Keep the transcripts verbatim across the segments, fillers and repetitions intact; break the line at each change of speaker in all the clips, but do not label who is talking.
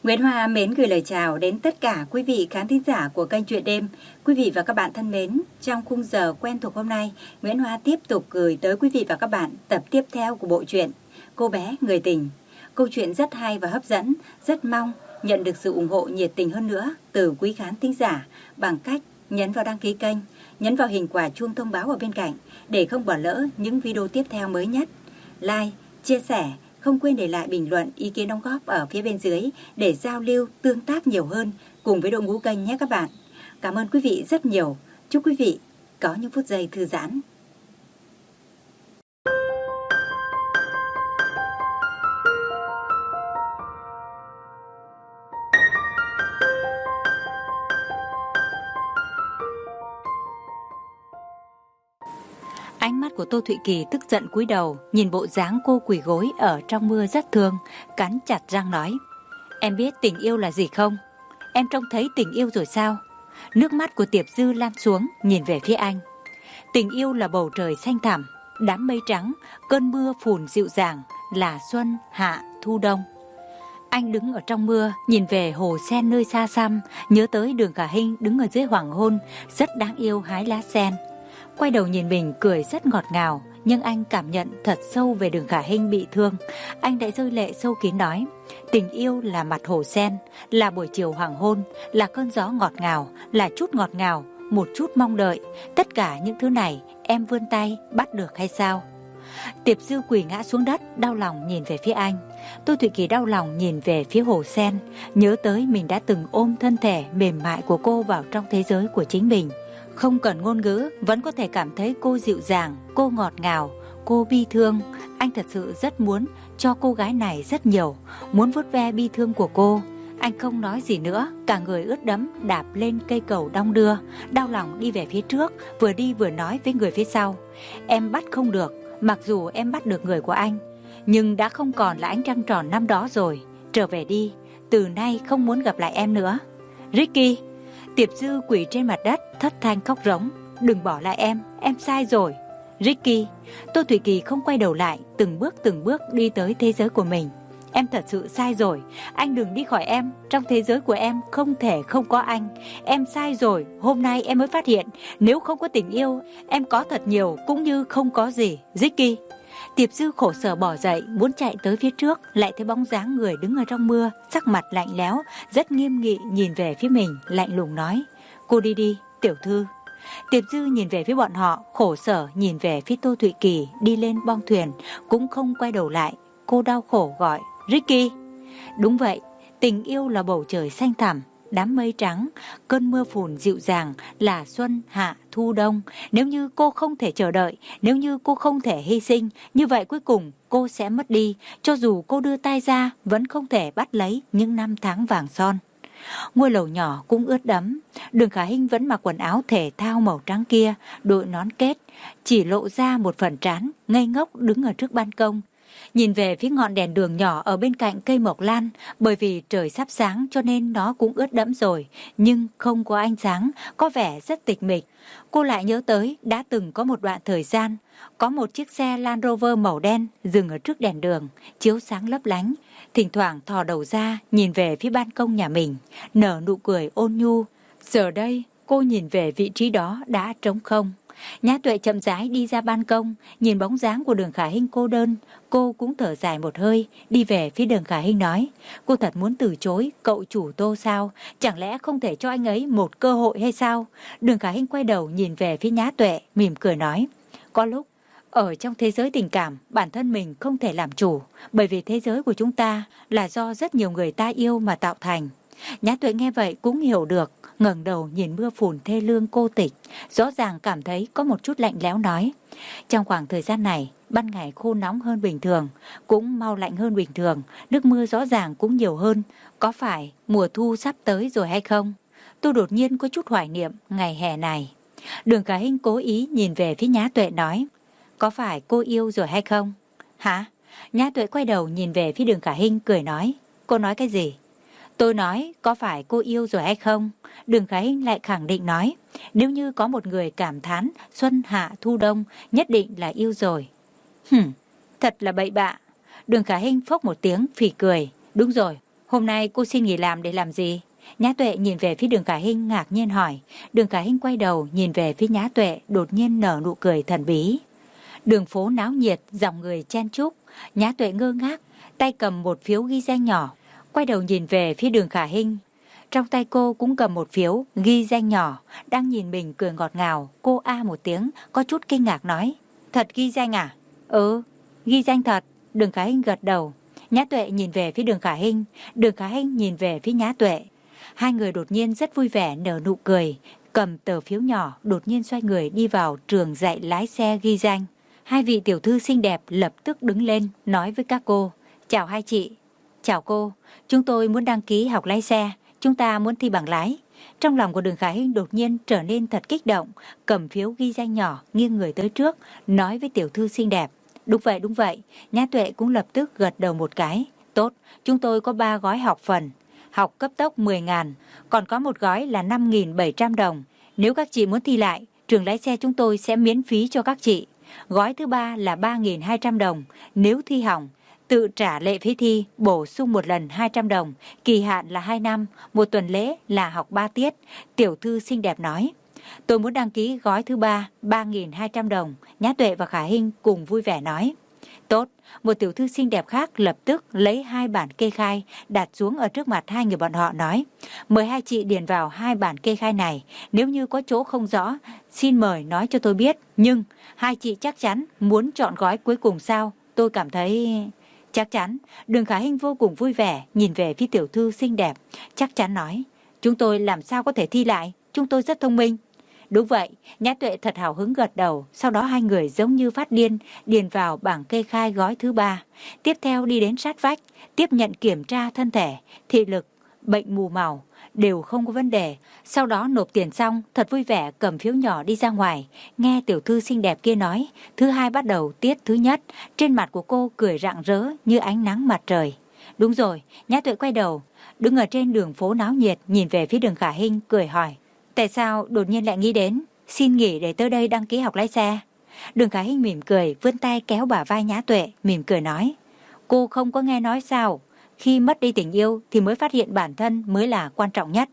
Nguyễn Hoa mến gửi lời chào đến tất cả quý vị khán thính giả của kênh Chuyện Đêm. Quý vị và các bạn thân mến, trong khung giờ quen thuộc hôm nay, Nguyễn Hoa tiếp tục gửi tới quý vị và các bạn tập tiếp theo của bộ truyện Cô bé người tình. Câu chuyện rất hay và hấp dẫn, rất mong nhận được sự ủng hộ nhiệt tình hơn nữa từ quý khán thính giả bằng cách nhấn vào đăng ký kênh, nhấn vào hình quả chuông thông báo ở bên cạnh để không bỏ lỡ những video tiếp theo mới nhất. Like, chia sẻ, không quên để lại bình luận, ý kiến đóng góp ở phía bên dưới để giao lưu, tương tác nhiều hơn cùng với đội ngũ kênh nhé các bạn. Cảm ơn quý vị rất nhiều. Chúc quý vị có những phút giây thư giãn. Ánh mắt của Tô Thụy Kỳ tức giận cúi đầu, nhìn bộ dáng cô quỳ gối ở trong mưa rất thương, cắn chặt răng nói: Em biết tình yêu là gì không? Em trông thấy tình yêu rồi sao? Nước mắt của Tiệp Dư lan xuống, nhìn về phía anh. Tình yêu là bầu trời xanh thẳm, đám mây trắng, cơn mưa phùn dịu dàng, là xuân, hạ, thu đông. Anh đứng ở trong mưa, nhìn về hồ sen nơi xa xăm, nhớ tới Đường Khả Hinh đứng ở dưới hoàng hôn, rất đáng yêu hái lá sen. Quay đầu nhìn mình cười rất ngọt ngào, nhưng anh cảm nhận thật sâu về Đường Khả Hinh bị thương. Anh đã rơi lệ sâu kín nói: Tình yêu là mặt hồ sen, là buổi chiều hoàng hôn, là cơn gió ngọt ngào, là chút ngọt ngào, một chút mong đợi. Tất cả những thứ này em vươn tay bắt được hay sao? Tiệp Dư quỳ ngã xuống đất, đau lòng nhìn về phía anh. Tô Thụy Kỳ đau lòng nhìn về phía hồ sen, nhớ tới mình đã từng ôm thân thể mềm mại của cô vào trong thế giới của chính mình. Không cần ngôn ngữ, vẫn có thể cảm thấy cô dịu dàng, cô ngọt ngào, cô bi thương. Anh thật sự rất muốn cho cô gái này rất nhiều, muốn vuốt ve bi thương của cô. Anh không nói gì nữa, cả người ướt đẫm đạp lên cây cầu đong đưa, đau lòng đi về phía trước, vừa đi vừa nói với người phía sau: Em bắt không được, mặc dù em bắt được người của anh, nhưng đã không còn là ánh trăng tròn năm đó rồi. Trở về đi, từ nay không muốn gặp lại em nữa. Ricky! Tiệp Dư quỳ trên mặt đất, thất thanh khóc rống: Đừng bỏ lại em, em sai rồi. Ricky! Tô Thụy Kỳ không quay đầu lại, từng bước từng bước đi tới thế giới của mình. Em thật sự sai rồi, anh đừng đi khỏi em, trong thế giới của em không thể không có anh. Em sai rồi, hôm nay em mới phát hiện, nếu không có tình yêu, em có thật nhiều cũng như không có gì. Ricky! Tiệp Dư khổ sở bỏ dậy, muốn chạy tới phía trước, lại thấy bóng dáng người đứng ở trong mưa, sắc mặt lạnh lẽo, rất nghiêm nghị nhìn về phía mình, lạnh lùng nói: Cô đi đi, tiểu thư. Tiệp Dư nhìn về phía bọn họ, khổ sở nhìn về phía Tô Thụy Kỳ đi lên bong thuyền, cũng không quay đầu lại. Cô đau khổ gọi: Ricky! Đúng vậy, tình yêu là bầu trời xanh thẳm, đám mây trắng, cơn mưa phùn dịu dàng, là xuân, hạ, thu, đông. Nếu như cô không thể chờ đợi, nếu như cô không thể hy sinh, như vậy cuối cùng cô sẽ mất đi. Cho dù cô đưa tay ra, vẫn không thể bắt lấy những năm tháng vàng son. Ngôi lầu nhỏ cũng ướt đẫm. Đường Khả Hinh vẫn mặc quần áo thể thao màu trắng kia, đội nón kết, chỉ lộ ra một phần trán, ngây ngốc đứng ở trước ban công. Nhìn về phía ngọn đèn đường nhỏ ở bên cạnh cây mộc lan, bởi vì trời sắp sáng cho nên nó cũng ướt đẫm rồi, nhưng không có ánh sáng, có vẻ rất tịch mịch. Cô lại nhớ tới đã từng có một đoạn thời gian, có một chiếc xe Land Rover màu đen dừng ở trước đèn đường, chiếu sáng lấp lánh. Thỉnh thoảng thò đầu ra nhìn về phía ban công nhà mình, nở nụ cười ôn nhu. Giờ đây cô nhìn về vị trí đó đã trống không. Nhã Tuệ chậm rãi đi ra ban công, nhìn bóng dáng của Đường Khả Hinh cô đơn, cô cũng thở dài một hơi, đi về phía Đường Khả Hinh nói: Cô thật muốn từ chối cậu chủ Tô sao? Chẳng lẽ không thể cho anh ấy một cơ hội hay sao? Đường Khả Hinh quay đầu nhìn về phía Nhã Tuệ, mỉm cười nói: Có lúc ở trong thế giới tình cảm, bản thân mình không thể làm chủ, bởi vì thế giới của chúng ta là do rất nhiều người ta yêu mà tạo thành. Nhã Tuệ nghe vậy cũng hiểu được, ngẩng đầu nhìn mưa phùn thê lương cô tịch, rõ ràng cảm thấy có một chút lạnh lẽo nói: Trong khoảng thời gian này, ban ngày khô nóng hơn bình thường, cũng mau lạnh hơn bình thường, nước mưa rõ ràng cũng nhiều hơn, có phải mùa thu sắp tới rồi hay không? Tôi đột nhiên có chút hoài niệm ngày hè này. Đường Khả Hinh cố ý nhìn về phía Nhã Tuệ nói: Có phải cô yêu rồi hay không? Hả? Nhã Tuệ quay đầu nhìn về phía Đường Khả Hinh cười nói: Cô nói cái gì? Tôi nói có phải cô yêu rồi hay không? Đường Khả Hinh lại khẳng định nói: Nếu như có một người cảm thán xuân hạ thu đông, nhất định là yêu rồi. Hừm, thật là bậy bạ. Đường Khả Hinh phốc một tiếng phì cười: Đúng rồi, Hôm nay cô xin nghỉ làm để làm gì? Nhã Tuệ nhìn về phía Đường Khả Hinh ngạc nhiên hỏi. Đường Khả Hinh quay đầu nhìn về phía Nhã Tuệ, đột nhiên nở nụ cười thần bí. Đường phố náo nhiệt, dòng người chen chúc. Nhã Tuệ ngơ ngác, tay cầm một phiếu ghi danh nhỏ, quay đầu nhìn về phía Đường Khả Hinh. Trong tay cô cũng cầm một phiếu ghi danh nhỏ, đang nhìn mình cười ngọt ngào. Cô a một tiếng, có chút kinh ngạc nói. Thật ghi danh à? Ừ, ghi danh thật. Đường Khả Hinh gật đầu. Nhã Tuệ nhìn về phía Đường Khả Hinh, Đường Khả Hinh nhìn về phía Nhã Tuệ. Hai người đột nhiên rất vui vẻ nở nụ cười, cầm tờ phiếu nhỏ, đột nhiên xoay người đi vào trường dạy lái xe ghi danh. Hai vị tiểu thư xinh đẹp lập tức đứng lên nói với các cô. Chào hai chị. Chào cô, chúng tôi muốn đăng ký học lái xe, chúng ta muốn thi bằng lái. Trong lòng của Đường Khả Hinh đột nhiên trở nên thật kích động, cầm phiếu ghi danh nhỏ nghiêng người tới trước, nói với tiểu thư xinh đẹp. Đúng vậy, đúng vậy. Nhã Tuệ cũng lập tức gật đầu một cái. Tốt, chúng tôi có ba gói học phần. Học cấp tốc mười ngàn, còn có một gói là năm nghìn bảy trăm đồng. Nếu các chị muốn thi lại, trường lái xe chúng tôi sẽ miễn phí cho các chị. Gói thứ ba là ba nghìn hai trăm đồng. Nếu thi hỏng, tự trả lệ phí thi, bổ sung một lần hai trăm đồng. Kỳ hạn là hai năm, một tuần lễ là học ba tiết. Tiểu thư xinh đẹp nói. Tôi muốn đăng ký gói thứ ba, ba nghìn hai trăm đồng. Nhã Tuệ và Khả Hinh cùng vui vẻ nói. Tốt, một tiểu thư xinh đẹp khác lập tức lấy hai bản kê khai đặt xuống ở trước mặt hai người bọn họ nói. Mời hai chị điền vào hai bản kê khai này. Nếu như có chỗ không rõ, xin mời nói cho tôi biết. Nhưng hai chị chắc chắn muốn chọn gói cuối cùng sao? Tôi cảm thấy... Chắc chắn. Đường Khả Hinh vô cùng vui vẻ nhìn về phía tiểu thư xinh đẹp. Chắc chắn nói. Chúng tôi làm sao có thể thi lại? Chúng tôi rất thông minh. Đúng vậy, Nhã Tuệ thật hào hứng gật đầu, sau đó hai người giống như phát điên, điền vào bảng kê khai gói thứ ba. Tiếp theo đi đến sát vách, tiếp nhận kiểm tra thân thể, thị lực, bệnh mù màu, đều không có vấn đề. Sau đó nộp tiền xong, thật vui vẻ cầm phiếu nhỏ đi ra ngoài, nghe tiểu thư xinh đẹp kia nói, thứ hai bắt đầu tiết thứ nhất, trên mặt của cô cười rạng rỡ như ánh nắng mặt trời. Đúng rồi, Nhã Tuệ quay đầu, đứng ở trên đường phố náo nhiệt, nhìn về phía Đường Khả Hinh, cười hỏi. Tại sao đột nhiên lại nghĩ đến xin nghỉ để tới đây đăng ký học lái xe? Đường Khả Hinh mỉm cười, vươn tay kéo bả vai Nhã Tuệ, mỉm cười nói. Cô không có nghe nói sao? Khi mất đi tình yêu thì mới phát hiện bản thân mới là quan trọng nhất.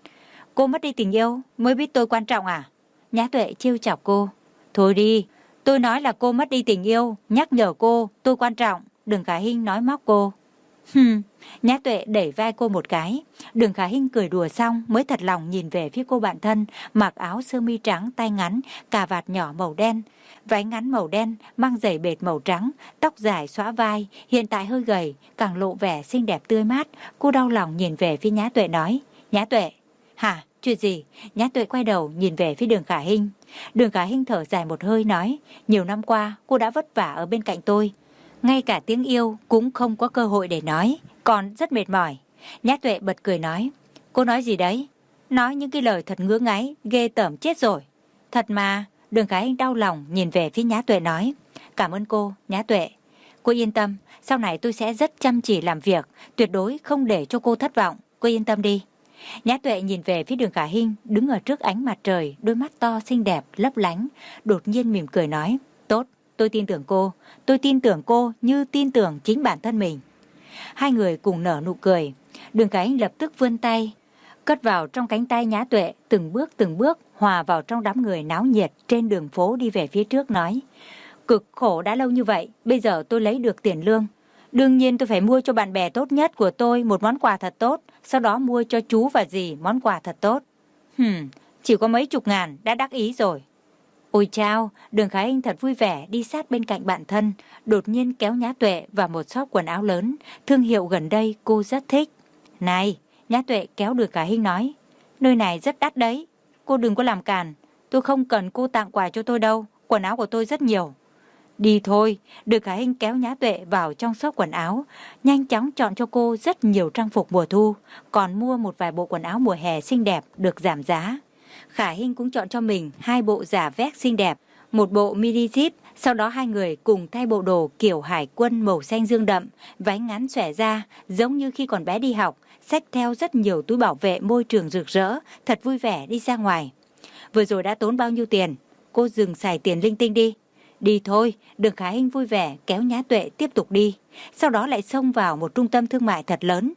Cô mất đi tình yêu mới biết tôi quan trọng à? Nhã Tuệ trêu chọc cô. Thôi đi, tôi nói là cô mất đi tình yêu, nhắc nhở cô tôi quan trọng. Đường Khả Hinh nói móc cô. Hừm, Nhã Tuệ đẩy vai cô một cái. Đường Khả Hinh cười đùa xong mới thật lòng nhìn về phía cô bạn thân, mặc áo sơ mi trắng tay ngắn, cà vạt nhỏ màu đen, váy ngắn màu đen, mang giày bệt màu trắng, tóc dài xõa vai, hiện tại hơi gầy, càng lộ vẻ xinh đẹp tươi mát. Cô đau lòng nhìn về phía Nhã Tuệ nói. Nhã Tuệ, hả, chuyện gì? Nhã Tuệ quay đầu nhìn về phía Đường Khả Hinh. Đường Khả Hinh thở dài một hơi nói. Nhiều năm qua cô đã vất vả ở bên cạnh tôi, ngay cả tiếng yêu cũng không có cơ hội để nói, còn rất mệt mỏi. Nhã Tuệ bật cười nói. Cô nói gì đấy? Nói những cái lời thật ngứa ngáy, ghê tởm chết rồi. Thật mà. Đường Khả Hinh đau lòng nhìn về phía Nhã Tuệ nói. Cảm ơn cô, Nhã Tuệ. Cô yên tâm, sau này tôi sẽ rất chăm chỉ làm việc, tuyệt đối không để cho cô thất vọng. Cô yên tâm đi. Nhã Tuệ nhìn về phía Đường Khả Hinh, đứng ở trước ánh mặt trời, đôi mắt to xinh đẹp, lấp lánh, đột nhiên mỉm cười nói. Tốt. Tôi tin tưởng cô, tôi tin tưởng cô như tin tưởng chính bản thân mình. Hai người cùng nở nụ cười. Đường Khả Hinh lập tức vươn tay, cất vào trong cánh tay Nhã Tuệ, từng bước từng bước hòa vào trong đám người náo nhiệt trên đường phố đi về phía trước nói. Cực khổ đã lâu như vậy, bây giờ tôi lấy được tiền lương. Đương nhiên tôi phải mua cho bạn bè tốt nhất của tôi một món quà thật tốt, sau đó mua cho chú và dì món quà thật tốt. Hừm, chỉ có mấy chục ngàn đã đắc ý rồi. Ôi chao, Đường Khả Hinh thật vui vẻ đi sát bên cạnh bạn thân, đột nhiên kéo Nhã Tuệ vào một shop quần áo lớn, thương hiệu gần đây cô rất thích. Này, Nhã Tuệ kéo Đường Khả Hinh nói, nơi này rất đắt đấy, cô đừng có làm càn, tôi không cần cô tặng quà cho tôi đâu, quần áo của tôi rất nhiều. Đi thôi, Đường Khả Hinh kéo Nhã Tuệ vào trong shop quần áo, nhanh chóng chọn cho cô rất nhiều trang phục mùa thu, còn mua một vài bộ quần áo mùa hè xinh đẹp được giảm giá. Khả Hinh cũng chọn cho mình hai bộ giả vest xinh đẹp, một bộ mini zip, sau đó hai người cùng thay bộ đồ kiểu hải quân màu xanh dương đậm, váy ngắn xòe ra, giống như khi còn bé đi học, xách theo rất nhiều túi bảo vệ môi trường rực rỡ, thật vui vẻ đi ra ngoài. Vừa rồi đã tốn bao nhiêu tiền? Cô dừng xài tiền linh tinh đi. Đi thôi, Đường Khả Hinh vui vẻ kéo Nhã Tuệ tiếp tục đi, sau đó lại xông vào một trung tâm thương mại thật lớn.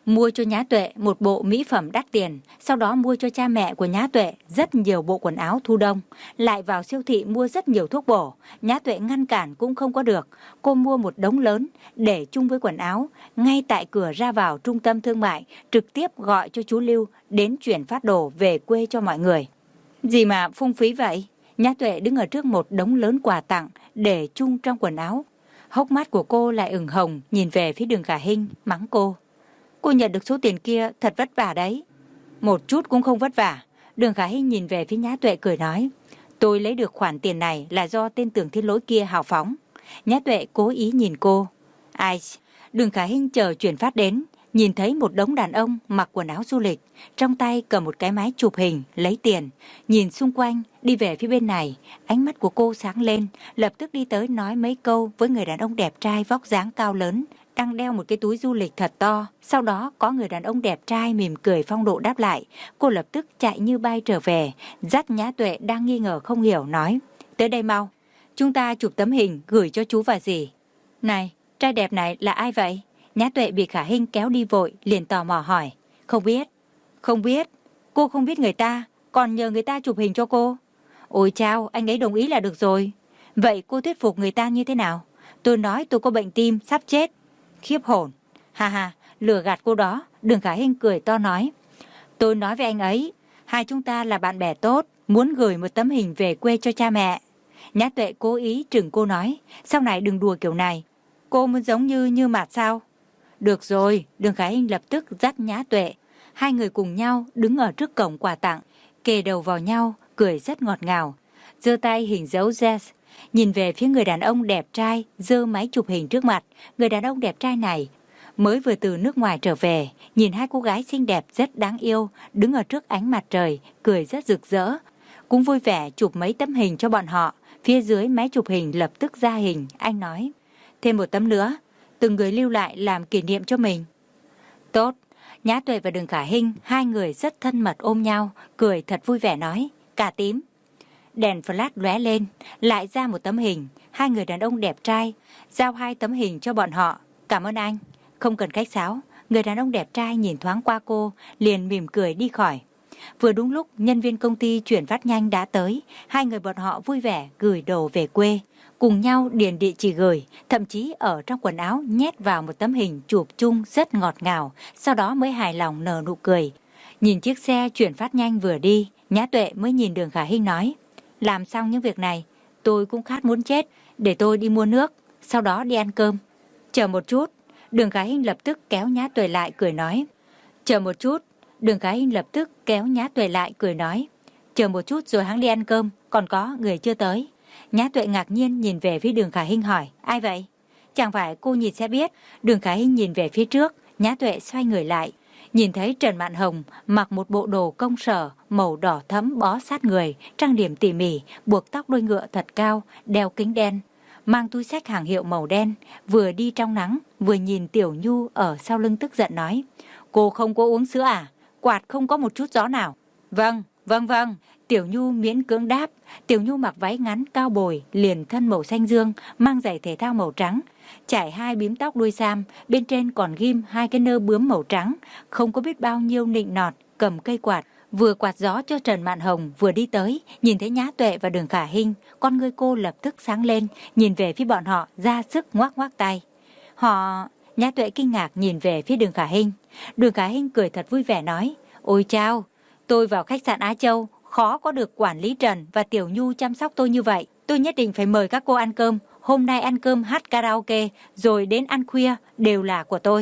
mua cho Nhã Tuệ một bộ mỹ phẩm đắt tiền, sau đó mua cho cha mẹ của Nhã Tuệ rất nhiều bộ quần áo thu đông, lại vào siêu thị mua rất nhiều thuốc bổ. Nhã Tuệ ngăn cản cũng không có được, cô mua một đống lớn để chung với quần áo, ngay tại cửa ra vào trung tâm thương mại, trực tiếp gọi cho chú Lưu đến chuyển phát đồ về quê cho mọi người. Gì mà phung phí vậy? Nhã Tuệ đứng ở trước một đống lớn quà tặng để chung trong quần áo. Hốc mắt của cô lại ửng hồng, nhìn về phía Đường Khả Hinh, mắng cô. Cô nhận được số tiền kia thật vất vả đấy. Một chút cũng không vất vả. Đường Khả Hinh nhìn về phía Nhã Tuệ cười nói. Tôi lấy được khoản tiền này là do tên Tưởng Thiên Lỗi kia hào phóng. Nhã Tuệ cố ý nhìn cô. Ai? Đường Khả Hinh chờ chuyển phát đến, nhìn thấy một đống đàn ông mặc quần áo du lịch, trong tay cầm một cái máy chụp hình, lấy tiền. Nhìn xung quanh, đi về phía bên này, ánh mắt của cô sáng lên, lập tức đi tới nói mấy câu với người đàn ông đẹp trai vóc dáng cao lớn, đang đeo một cái túi du lịch thật to. Sau đó có người đàn ông đẹp trai mỉm cười phong độ đáp lại. Cô lập tức chạy như bay trở về, dắt Nhã Tuệ đang nghi ngờ không hiểu nói. Tới đây mau, chúng ta chụp tấm hình gửi cho chú và dì. Này, trai đẹp này là ai vậy? Nhã Tuệ bị Khả Hinh kéo đi vội, liền tò mò hỏi. Không biết. Không biết. Cô không biết người ta, còn nhờ người ta chụp hình cho cô. Ôi chao, anh ấy đồng ý là được rồi. Vậy cô thuyết phục người ta như thế nào? Tôi nói tôi có bệnh tim, sắp chết. Khiếp hồn. Ha ha, lừa gạt cô đó. Đường Khả Hinh cười to nói. Tôi nói với anh ấy, hai chúng ta là bạn bè tốt, muốn gửi một tấm hình về quê cho cha mẹ. Nhã Tuệ cố ý trừng cô nói. Sau này đừng đùa kiểu này. Cô muốn giống như Như Mạt sao? Được rồi, Đường Khả Hinh lập tức dắt Nhã Tuệ. Hai người cùng nhau đứng ở trước cổng quà tặng, kề đầu vào nhau, cười rất ngọt ngào. Giơ tay hình dấu yes, nhìn về phía người đàn ông đẹp trai, giơ máy chụp hình trước mặt. Người đàn ông đẹp trai này mới vừa từ nước ngoài trở về, nhìn hai cô gái xinh đẹp rất đáng yêu, đứng ở trước ánh mặt trời, cười rất rực rỡ. Cũng vui vẻ chụp mấy tấm hình cho bọn họ. Phía dưới máy chụp hình lập tức ra hình, anh nói. Thêm một tấm nữa, từng người lưu lại làm kỷ niệm cho mình. Tốt. Nhã Tuệ và Đường Khả Hinh, hai người rất thân mật ôm nhau, cười thật vui vẻ nói. Cả tím. Đèn flash lóe lên, lại ra một tấm hình. Hai người đàn ông đẹp trai, giao hai tấm hình cho bọn họ. Cảm ơn anh. Không cần khách sáo. Người đàn ông đẹp trai nhìn thoáng qua cô, liền mỉm cười đi khỏi. Vừa đúng lúc nhân viên công ty chuyển phát nhanh đã tới, hai người bọn họ vui vẻ gửi đồ về quê, cùng nhau điền địa chỉ gửi, thậm chí ở trong quần áo nhét vào một tấm hình chụp chung rất ngọt ngào, sau đó mới hài lòng nở nụ cười. Nhìn chiếc xe chuyển phát nhanh vừa đi, Nhã Tuệ mới nhìn Đường Khả Hinh nói, làm xong những việc này, tôi cũng khát muốn chết, để tôi đi mua nước, sau đó đi ăn cơm. Chờ một chút. Đường Khả Hinh lập tức kéo Nhã Tuệ lại cười nói. Chờ một chút. Đường Khả Hinh lập tức kéo Nhã Tuệ lại cười nói. Chờ một chút rồi hắn đi ăn cơm, còn có người chưa tới. Nhã Tuệ ngạc nhiên nhìn về phía Đường Khả Hinh hỏi, ai vậy? Chẳng phải cô nhìn sẽ biết. Đường Khả Hinh nhìn về phía trước, Nhã Tuệ xoay người lại, nhìn thấy Trần Mạn Hồng mặc một bộ đồ công sở màu đỏ thẫm bó sát người, trang điểm tỉ mỉ, buộc tóc đuôi ngựa thật cao, đeo kính đen, mang túi xách hàng hiệu màu đen, vừa đi trong nắng, vừa nhìn Tiểu Nhu ở sau lưng tức giận nói, cô không có uống sữa à? Quạt không có một chút gió nào. Vâng, vâng vâng. Tiểu Nhu miễn cưỡng đáp. Tiểu Nhu mặc váy ngắn cao bồi, liền thân màu xanh dương, mang giày thể thao màu trắng, trải hai bím tóc đuôi sam, bên trên còn ghim hai cái nơ bướm màu trắng, không có biết bao nhiêu nịnh nọt, cầm cây quạt, vừa quạt gió cho Trần Mạn Hồng vừa đi tới, nhìn thấy Nhã Tuệ và Đường Khả Hinh, con ngươi cô lập tức sáng lên, nhìn về phía bọn họ, ra sức ngoác ngoác tay. Họ... Nhã Tuệ kinh ngạc nhìn về phía Đường Khả Hinh. Đường Khả Hinh cười thật vui vẻ nói, ôi chao, tôi vào khách sạn Á Châu, khó có được quản lý Trần và Tiểu Nhu chăm sóc tôi như vậy. Tôi nhất định phải mời các cô ăn cơm. Hôm nay ăn cơm, hát karaoke, rồi đến ăn khuya, đều là của tôi.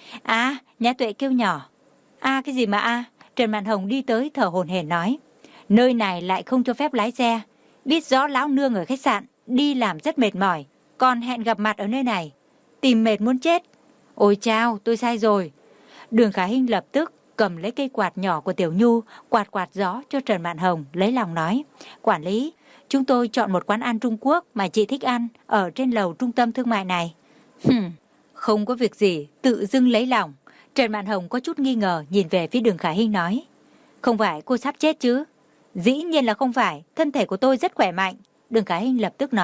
À, Nhã Tuệ kêu nhỏ. À, cái gì mà à? Trần Mạn Hồng đi tới thở hổn hển nói, nơi này lại không cho phép lái xe. Biết rõ lão nương ở khách sạn, đi làm rất mệt mỏi, còn hẹn gặp mặt ở nơi này. Tìm mệt muốn chết. Ôi chao, tôi sai rồi. Đường Khả Hinh lập tức cầm lấy cây quạt nhỏ của Tiểu Nhu, quạt quạt gió cho Trần Mạn Hồng, lấy lòng nói, quản lý, chúng tôi chọn một quán ăn Trung Quốc mà chị thích ăn, ở trên lầu trung tâm thương mại này. Hừm, không có việc gì, tự dưng lấy lòng. Trần Mạn Hồng có chút nghi ngờ nhìn về phía Đường Khả Hinh nói, không phải cô sắp chết chứ? Dĩ nhiên là không phải, thân thể của tôi rất khỏe mạnh. Đường Khả Hinh lập tức nói,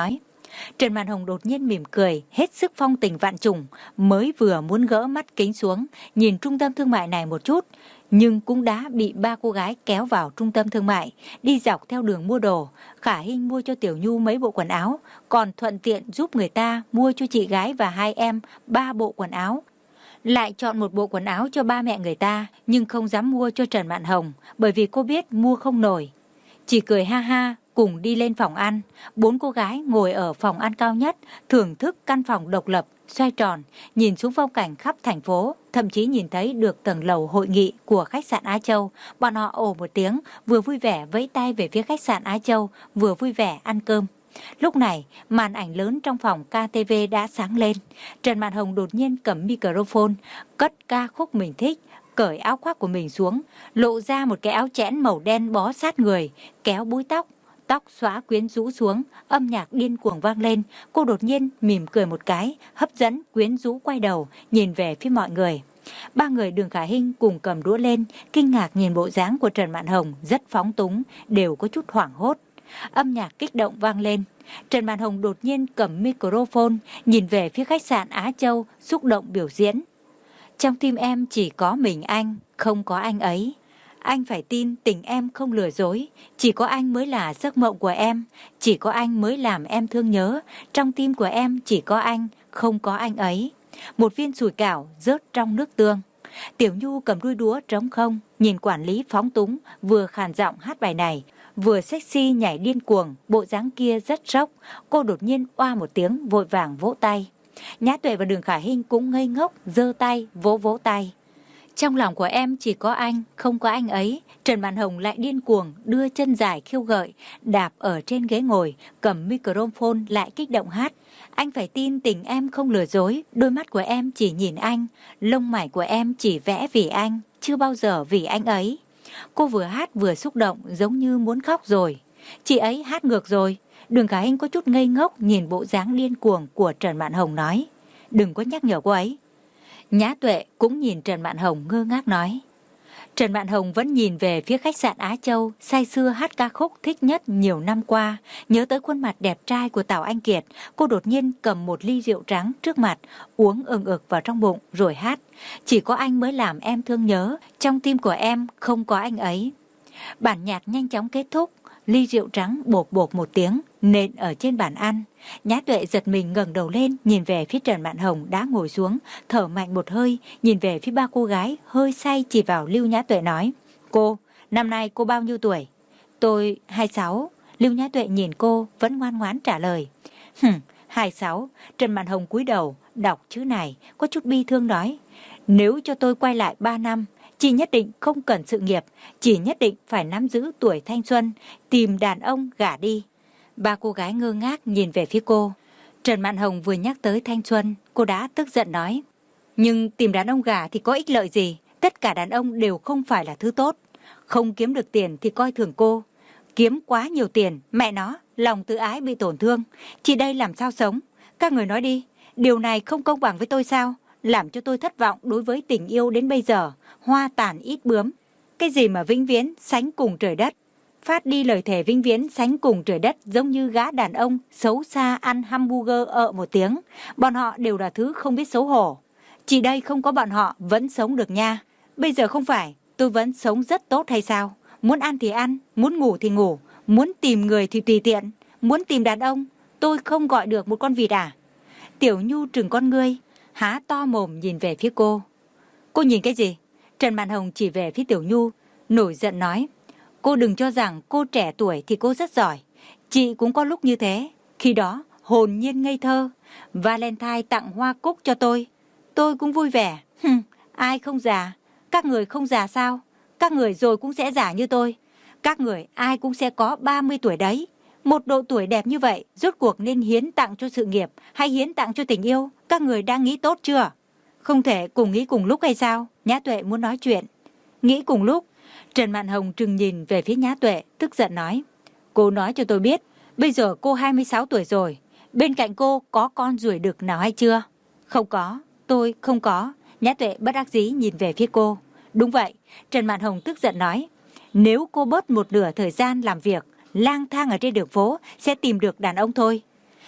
Trần Mạn Hồng đột nhiên mỉm cười, hết sức phong tình vạn trùng, mới vừa muốn gỡ mắt kính xuống, nhìn trung tâm thương mại này một chút, nhưng cũng đã bị ba cô gái kéo vào trung tâm thương mại, đi dọc theo đường mua đồ. Khả Hinh mua cho Tiểu Nhu mấy bộ quần áo, còn thuận tiện giúp người ta mua cho chị gái và hai em ba bộ quần áo. Lại chọn một bộ quần áo cho ba mẹ người ta, nhưng không dám mua cho Trần Mạn Hồng, bởi vì cô biết mua không nổi. Chỉ cười ha ha, cùng đi lên phòng ăn. Bốn cô gái ngồi ở phòng ăn cao nhất, thưởng thức căn phòng độc lập, xoay tròn, nhìn xuống phong cảnh khắp thành phố, thậm chí nhìn thấy được tầng lầu hội nghị của khách sạn Á Châu. Bọn họ ồ một tiếng, vừa vui vẻ vẫy tay về phía khách sạn Á Châu, vừa vui vẻ ăn cơm. Lúc này, màn ảnh lớn trong phòng ca tê vê đã sáng lên. Trần Mạn Hồng đột nhiên cầm microphone, cất ca khúc mình thích, cởi áo khoác của mình xuống, lộ ra một cái áo chẽn màu đen bó sát người, kéo búi tóc, tóc xóa quyến rũ xuống, âm nhạc điên cuồng vang lên. Cô đột nhiên mỉm cười một cái, hấp dẫn quyến rũ quay đầu, nhìn về phía mọi người. Ba người Đường Khả Hinh cùng cầm đũa lên, kinh ngạc nhìn bộ dáng của Trần Mạn Hồng rất phóng túng, đều có chút hoảng hốt. Âm nhạc kích động vang lên. Trần Mạn Hồng đột nhiên cầm microphone, nhìn về phía khách sạn Á Châu, xúc động biểu diễn. Trong tim em chỉ có mình anh, không có anh ấy. Anh phải tin tình em không lừa dối. Chỉ có anh mới là giấc mộng của em. Chỉ có anh mới làm em thương nhớ. Trong tim của em chỉ có anh, không có anh ấy. Một viên sủi cảo rớt trong nước tương. Tiểu Nhu cầm đuôi đũa trống không, nhìn quản lý phóng túng, vừa khàn giọng hát bài này, vừa sexy nhảy điên cuồng, bộ dáng kia rất sốc. Cô đột nhiên oa một tiếng, vội vàng vỗ tay. Nhã Tuệ và Đường Khả Hinh cũng ngây ngốc, giơ tay, vỗ vỗ tay. Trong lòng của em chỉ có anh, không có anh ấy. Trần Mạn Hồng lại điên cuồng, đưa chân dài khiêu gợi, đạp ở trên ghế ngồi, cầm microphone lại kích động hát. Anh phải tin tình em không lừa dối, đôi mắt của em chỉ nhìn anh, lông mày của em chỉ vẽ vì anh, chưa bao giờ vì anh ấy. Cô vừa hát vừa xúc động, giống như muốn khóc rồi. Chị ấy hát ngược rồi. Đường Khả Hinh có chút ngây ngốc nhìn bộ dáng điên cuồng của Trần Mạn Hồng nói, đừng có nhắc nhở cô ấy. Nhã Tuệ cũng nhìn Trần Mạn Hồng ngơ ngác nói. Trần Mạn Hồng vẫn nhìn về phía khách sạn Á Châu, say sưa hát ca khúc thích nhất nhiều năm qua. Nhớ tới khuôn mặt đẹp trai của Tào Anh Kiệt, cô đột nhiên cầm một ly rượu trắng trước mặt, uống ừng ực vào trong bụng rồi hát. Chỉ có anh mới làm em thương nhớ, trong tim của em không có anh ấy. Bản nhạc nhanh chóng kết thúc, ly rượu trắng bột bột một tiếng, nện ở trên bàn ăn. Nhã Tuệ giật mình ngẩng đầu lên, nhìn về phía Trần Mạn Hồng đã ngồi xuống, thở mạnh một hơi, nhìn về phía ba cô gái, hơi say chỉ vào Lưu Nhã Tuệ nói, cô, năm nay cô bao nhiêu tuổi? Tôi hai mươi sáu. Lưu Nhã Tuệ nhìn cô, vẫn ngoan ngoãn trả lời. Hừm, hai mươi sáu. Trần Mạn Hồng cúi đầu, đọc chữ này, có chút bi thương nói, nếu cho tôi quay lại ba năm, chị nhất định không cần sự nghiệp, chỉ nhất định phải nắm giữ tuổi thanh xuân, tìm đàn ông gả đi. Ba cô gái ngơ ngác nhìn về phía cô. Trần Mạn Hồng vừa nhắc tới thanh xuân, cô đã tức giận nói, nhưng tìm đàn ông gả thì có ích lợi gì, tất cả đàn ông đều không phải là thứ tốt. Không kiếm được tiền thì coi thường cô, kiếm quá nhiều tiền, mẹ nó, lòng tự ái bị tổn thương, chị đây làm sao sống? Các người nói đi, điều này không công bằng với tôi sao? Làm cho tôi thất vọng đối với tình yêu đến bây giờ, hoa tàn ít bướm. Cái gì mà vĩnh viễn sánh cùng trời đất? Phát đi lời thề vĩnh viễn sánh cùng trời đất giống như gã đàn ông xấu xa ăn hamburger ợ một tiếng. Bọn họ đều là thứ không biết xấu hổ. Chỉ đây không có bọn họ vẫn sống được nha. Bây giờ không phải tôi vẫn sống rất tốt hay sao? Muốn ăn thì ăn, muốn ngủ thì ngủ, muốn tìm người thì tùy tiện, muốn tìm đàn ông, tôi không gọi được một con vịt à? Tiểu Nhu trừng con ngươi, há to mồm nhìn về phía cô. Cô nhìn cái gì? Trần Mạn Hồng chỉ về phía Tiểu Nhu, nổi giận nói, cô đừng cho rằng cô trẻ tuổi thì cô rất giỏi. Chị cũng có lúc như thế, khi đó hồn nhiên ngây thơ. Valentine tặng hoa cúc cho tôi, tôi cũng vui vẻ. Hừm, ai không già? Các người không già sao? Các người rồi cũng sẽ già như tôi. Các người ai cũng sẽ có ba mươi tuổi đấy. Một độ tuổi đẹp như vậy, rốt cuộc nên hiến tặng cho sự nghiệp hay hiến tặng cho tình yêu? Các người đang nghĩ tốt chưa? Không thể cùng nghĩ cùng lúc hay sao? Nhã Tuệ muốn nói chuyện. Nghĩ cùng lúc? Trần Mạn Hồng trừng nhìn về phía Nhã Tuệ, tức giận nói, cô nói cho tôi biết, bây giờ cô hai mươi sáu tuổi rồi, bên cạnh cô có con ruồi đực nào hay chưa? Không có, tôi không có. Nhã Tuệ bất đắc dĩ nhìn về phía cô. Đúng vậy, Trần Mạn Hồng tức giận nói, nếu cô bớt một nửa thời gian làm việc, lang thang ở trên đường phố, sẽ tìm được đàn ông thôi.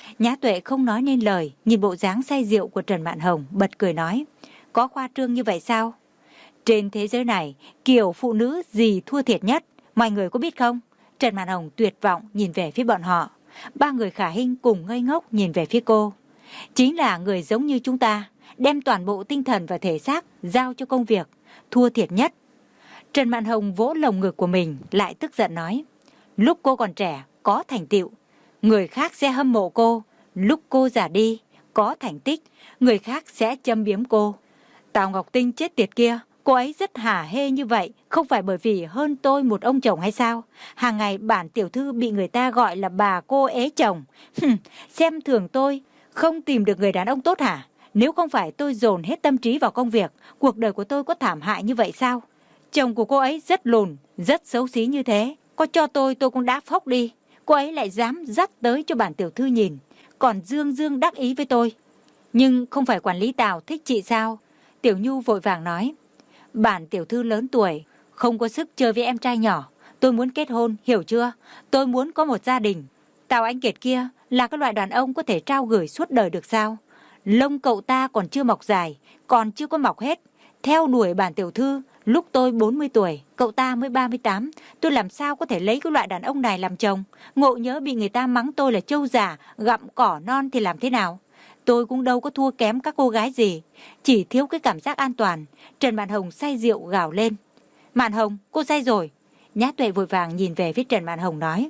Nhã Tuệ không nói nên lời, nhìn bộ dáng say rượu của Trần Mạn Hồng, bật cười nói, có khoa trương như vậy sao? Trên thế giới này, kiểu phụ nữ gì thua thiệt nhất, mọi người có biết không? Trần Mạn Hồng tuyệt vọng nhìn về phía bọn họ. Ba người Khả Hinh cùng ngây ngốc nhìn về phía cô. Chính là người giống như chúng ta, đem toàn bộ tinh thần và thể xác giao cho công việc, thua thiệt nhất. Trần Mạn Hồng vỗ lồng ngực của mình, lại tức giận nói, lúc cô còn trẻ, có thành tựu, người khác sẽ hâm mộ cô. Lúc cô già đi, có thành tích, người khác sẽ châm biếm cô. Tào Ngọc Tinh chết tiệt kia, cô ấy rất hả hê như vậy, không phải bởi vì hơn tôi một ông chồng hay sao? Hàng ngày bản tiểu thư bị người ta gọi là bà cô ế chồng. Hừm, xem thường tôi, không tìm được người đàn ông tốt hả? Nếu không phải tôi dồn hết tâm trí vào công việc, cuộc đời của tôi có thảm hại như vậy sao? Chồng của cô ấy rất lùn, rất xấu xí như thế, có cho tôi tôi cũng đã phốc đi. Cô ấy lại dám dắt tới cho bản tiểu thư nhìn, còn dương dương đắc ý với tôi. Nhưng không phải quản lý Tào thích chị sao? Tiểu Nhu vội vàng nói, bản tiểu thư lớn tuổi, không có sức chơi với em trai nhỏ. Tôi muốn kết hôn, hiểu chưa? Tôi muốn có một gia đình. Tào Anh Kiệt kia là cái loại đàn ông có thể trao gửi suốt đời được sao? Lông cậu ta còn chưa mọc dài, còn chưa có mọc hết. Theo đuổi bản tiểu thư, lúc tôi bốn mươi tuổi, cậu ta mới ba mươi tám, tôi làm sao có thể lấy cái loại đàn ông này làm chồng? Ngộ nhớ bị người ta mắng tôi là trâu già, gặm cỏ non thì làm thế nào? Tôi cũng đâu có thua kém các cô gái gì, chỉ thiếu cái cảm giác an toàn. Trần Mạn Hồng say rượu gào lên. Mạn Hồng, cô say rồi. Nhã Tuệ vội vàng nhìn về phía Trần Mạn Hồng nói,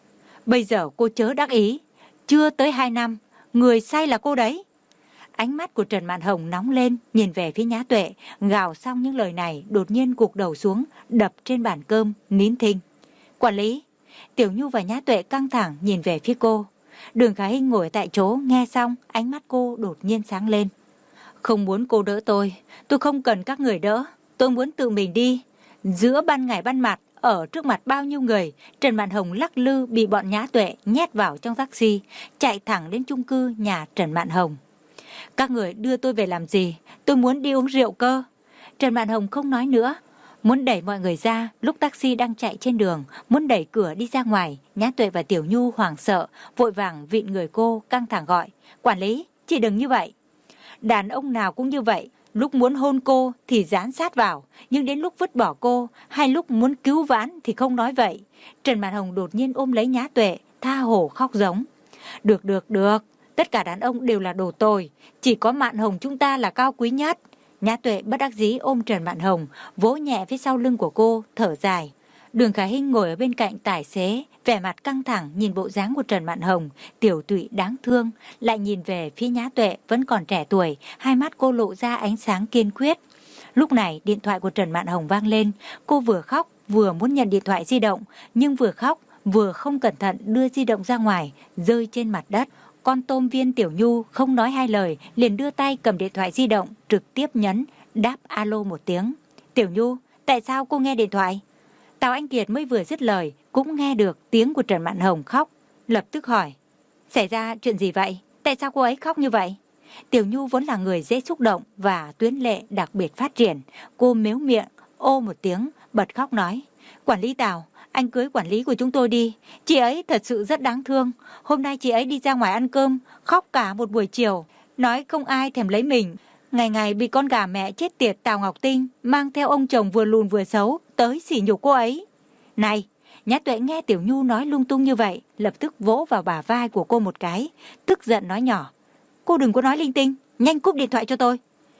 bây giờ cô chớ đắc ý, chưa tới hai năm, người say là cô đấy. Ánh mắt của Trần Mạn Hồng nóng lên, nhìn về phía Nhã Tuệ, gào xong những lời này, đột nhiên gục đầu xuống, đập trên bàn cơm, nín thinh. Quản lý. Tiểu Nhu và Nhã Tuệ căng thẳng nhìn về phía cô. Đường Khả Hinh ngồi tại chỗ, nghe xong, ánh mắt cô đột nhiên sáng lên. Không muốn cô đỡ tôi, tôi không cần các người đỡ, tôi muốn tự mình đi. Giữa ban ngày ban mặt, ở trước mặt bao nhiêu người, Trần Mạn Hồng lắc lư bị bọn Nhã Tuệ nhét vào trong taxi, chạy thẳng đến chung cư nhà Trần Mạn Hồng. Các người đưa tôi về làm gì? Tôi muốn đi uống rượu cơ. Trần Mạn Hồng không nói nữa, muốn đẩy mọi người ra. Lúc taxi đang chạy trên đường, muốn đẩy cửa đi ra ngoài, Nhã Tuệ và Tiểu Nhu hoảng sợ, vội vàng vịn người cô, căng thẳng gọi, quản lý, chị đừng như vậy. Đàn ông nào cũng như vậy, lúc muốn hôn cô thì dán sát vào, nhưng đến lúc vứt bỏ cô, hay lúc muốn cứu vãn thì không nói vậy. Trần Mạn Hồng đột nhiên ôm lấy Nhã Tuệ, tha hồ khóc giống. Được được được, tất cả đàn ông đều là đồ tồi, chỉ có Mạn Hồng chúng ta là cao quý nhất. Nhã Tuệ bất đắc dĩ ôm Trần Mạn Hồng, vỗ nhẹ phía sau lưng của cô, thở dài. Đường Khả Hinh ngồi ở bên cạnh tài xế, vẻ mặt căng thẳng nhìn bộ dáng của Trần Mạn Hồng, tiểu tụy đáng thương, lại nhìn về phía Nhã Tuệ vẫn còn trẻ tuổi, hai mắt cô lộ ra ánh sáng kiên quyết. Lúc này điện thoại của Trần Mạn Hồng vang lên, cô vừa khóc vừa muốn nhận điện thoại di động, nhưng vừa khóc vừa không cẩn thận đưa di động ra ngoài, rơi trên mặt đất. Con tôm viên Tiểu Nhu không nói hai lời, liền đưa tay cầm điện thoại di động, trực tiếp nhấn, đáp alo một tiếng. Tiểu Nhu, tại sao cô nghe điện thoại? Tào Anh Kiệt mới vừa dứt lời, cũng nghe được tiếng của Trần Mạn Hồng khóc, lập tức hỏi. Xảy ra chuyện gì vậy? Tại sao cô ấy khóc như vậy? Tiểu Nhu vốn là người dễ xúc động và tuyến lệ đặc biệt phát triển. Cô mếu miệng, ô một tiếng, bật khóc nói. Quản lý Tào, anh cưới quản lý của chúng tôi đi. Chị ấy thật sự rất đáng thương. Hôm nay chị ấy đi ra ngoài ăn cơm, khóc cả một buổi chiều, nói không ai thèm lấy mình. Ngày ngày bị con gà mẹ chết tiệt Tào Ngọc Tinh mang theo ông chồng vừa lùn vừa xấu tới sỉ nhục cô ấy. Này, Nhã Tuệ nghe Tiểu Nhu nói lung tung như vậy, lập tức vỗ vào bả vai của cô một cái, tức giận nói nhỏ. Cô đừng có nói linh tinh, nhanh cúp điện thoại cho tôi.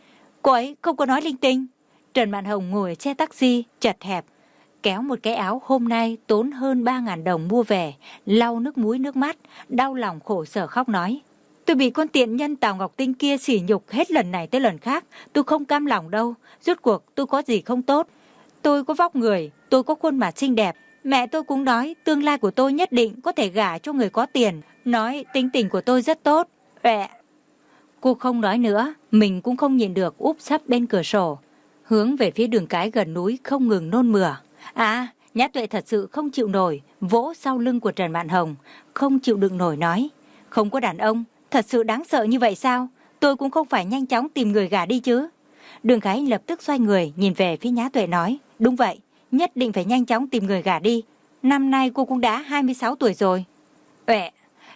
Cô ấy không có nói linh tinh. Trần Mạn Hồng ngồi ở xe taxi, chật hẹp, kéo một cái áo hôm nay tốn hơn ba ngàn đồng mua về, lau nước mũi nước mắt, đau lòng khổ sở khóc nói. Tôi bị con tiện nhân Tào Ngọc Tinh kia sỉ nhục hết lần này tới lần khác, tôi không cam lòng đâu, rốt cuộc tôi có gì không tốt. Tôi có vóc người, tôi có khuôn mặt xinh đẹp, mẹ tôi cũng nói tương lai của tôi nhất định có thể gả cho người có tiền, nói tính tình của tôi rất tốt. Ẹ. Cô không nói nữa, mình cũng không nhìn được úp sấp bên cửa sổ, hướng về phía đường cái gần núi không ngừng nôn mửa. À, Nhã Tuệ thật sự không chịu nổi, vỗ sau lưng của Trần Mạn Hồng, không chịu đựng nổi nói. Không có đàn ông, thật sự đáng sợ như vậy sao? Tôi cũng không phải nhanh chóng tìm người gả đi chứ. Đường Khả Hinh lập tức xoay người, nhìn về phía Nhã Tuệ nói. Đúng vậy, nhất định phải nhanh chóng tìm người gả đi. Năm nay cô cũng đã hai mươi sáu tuổi rồi. Uệ,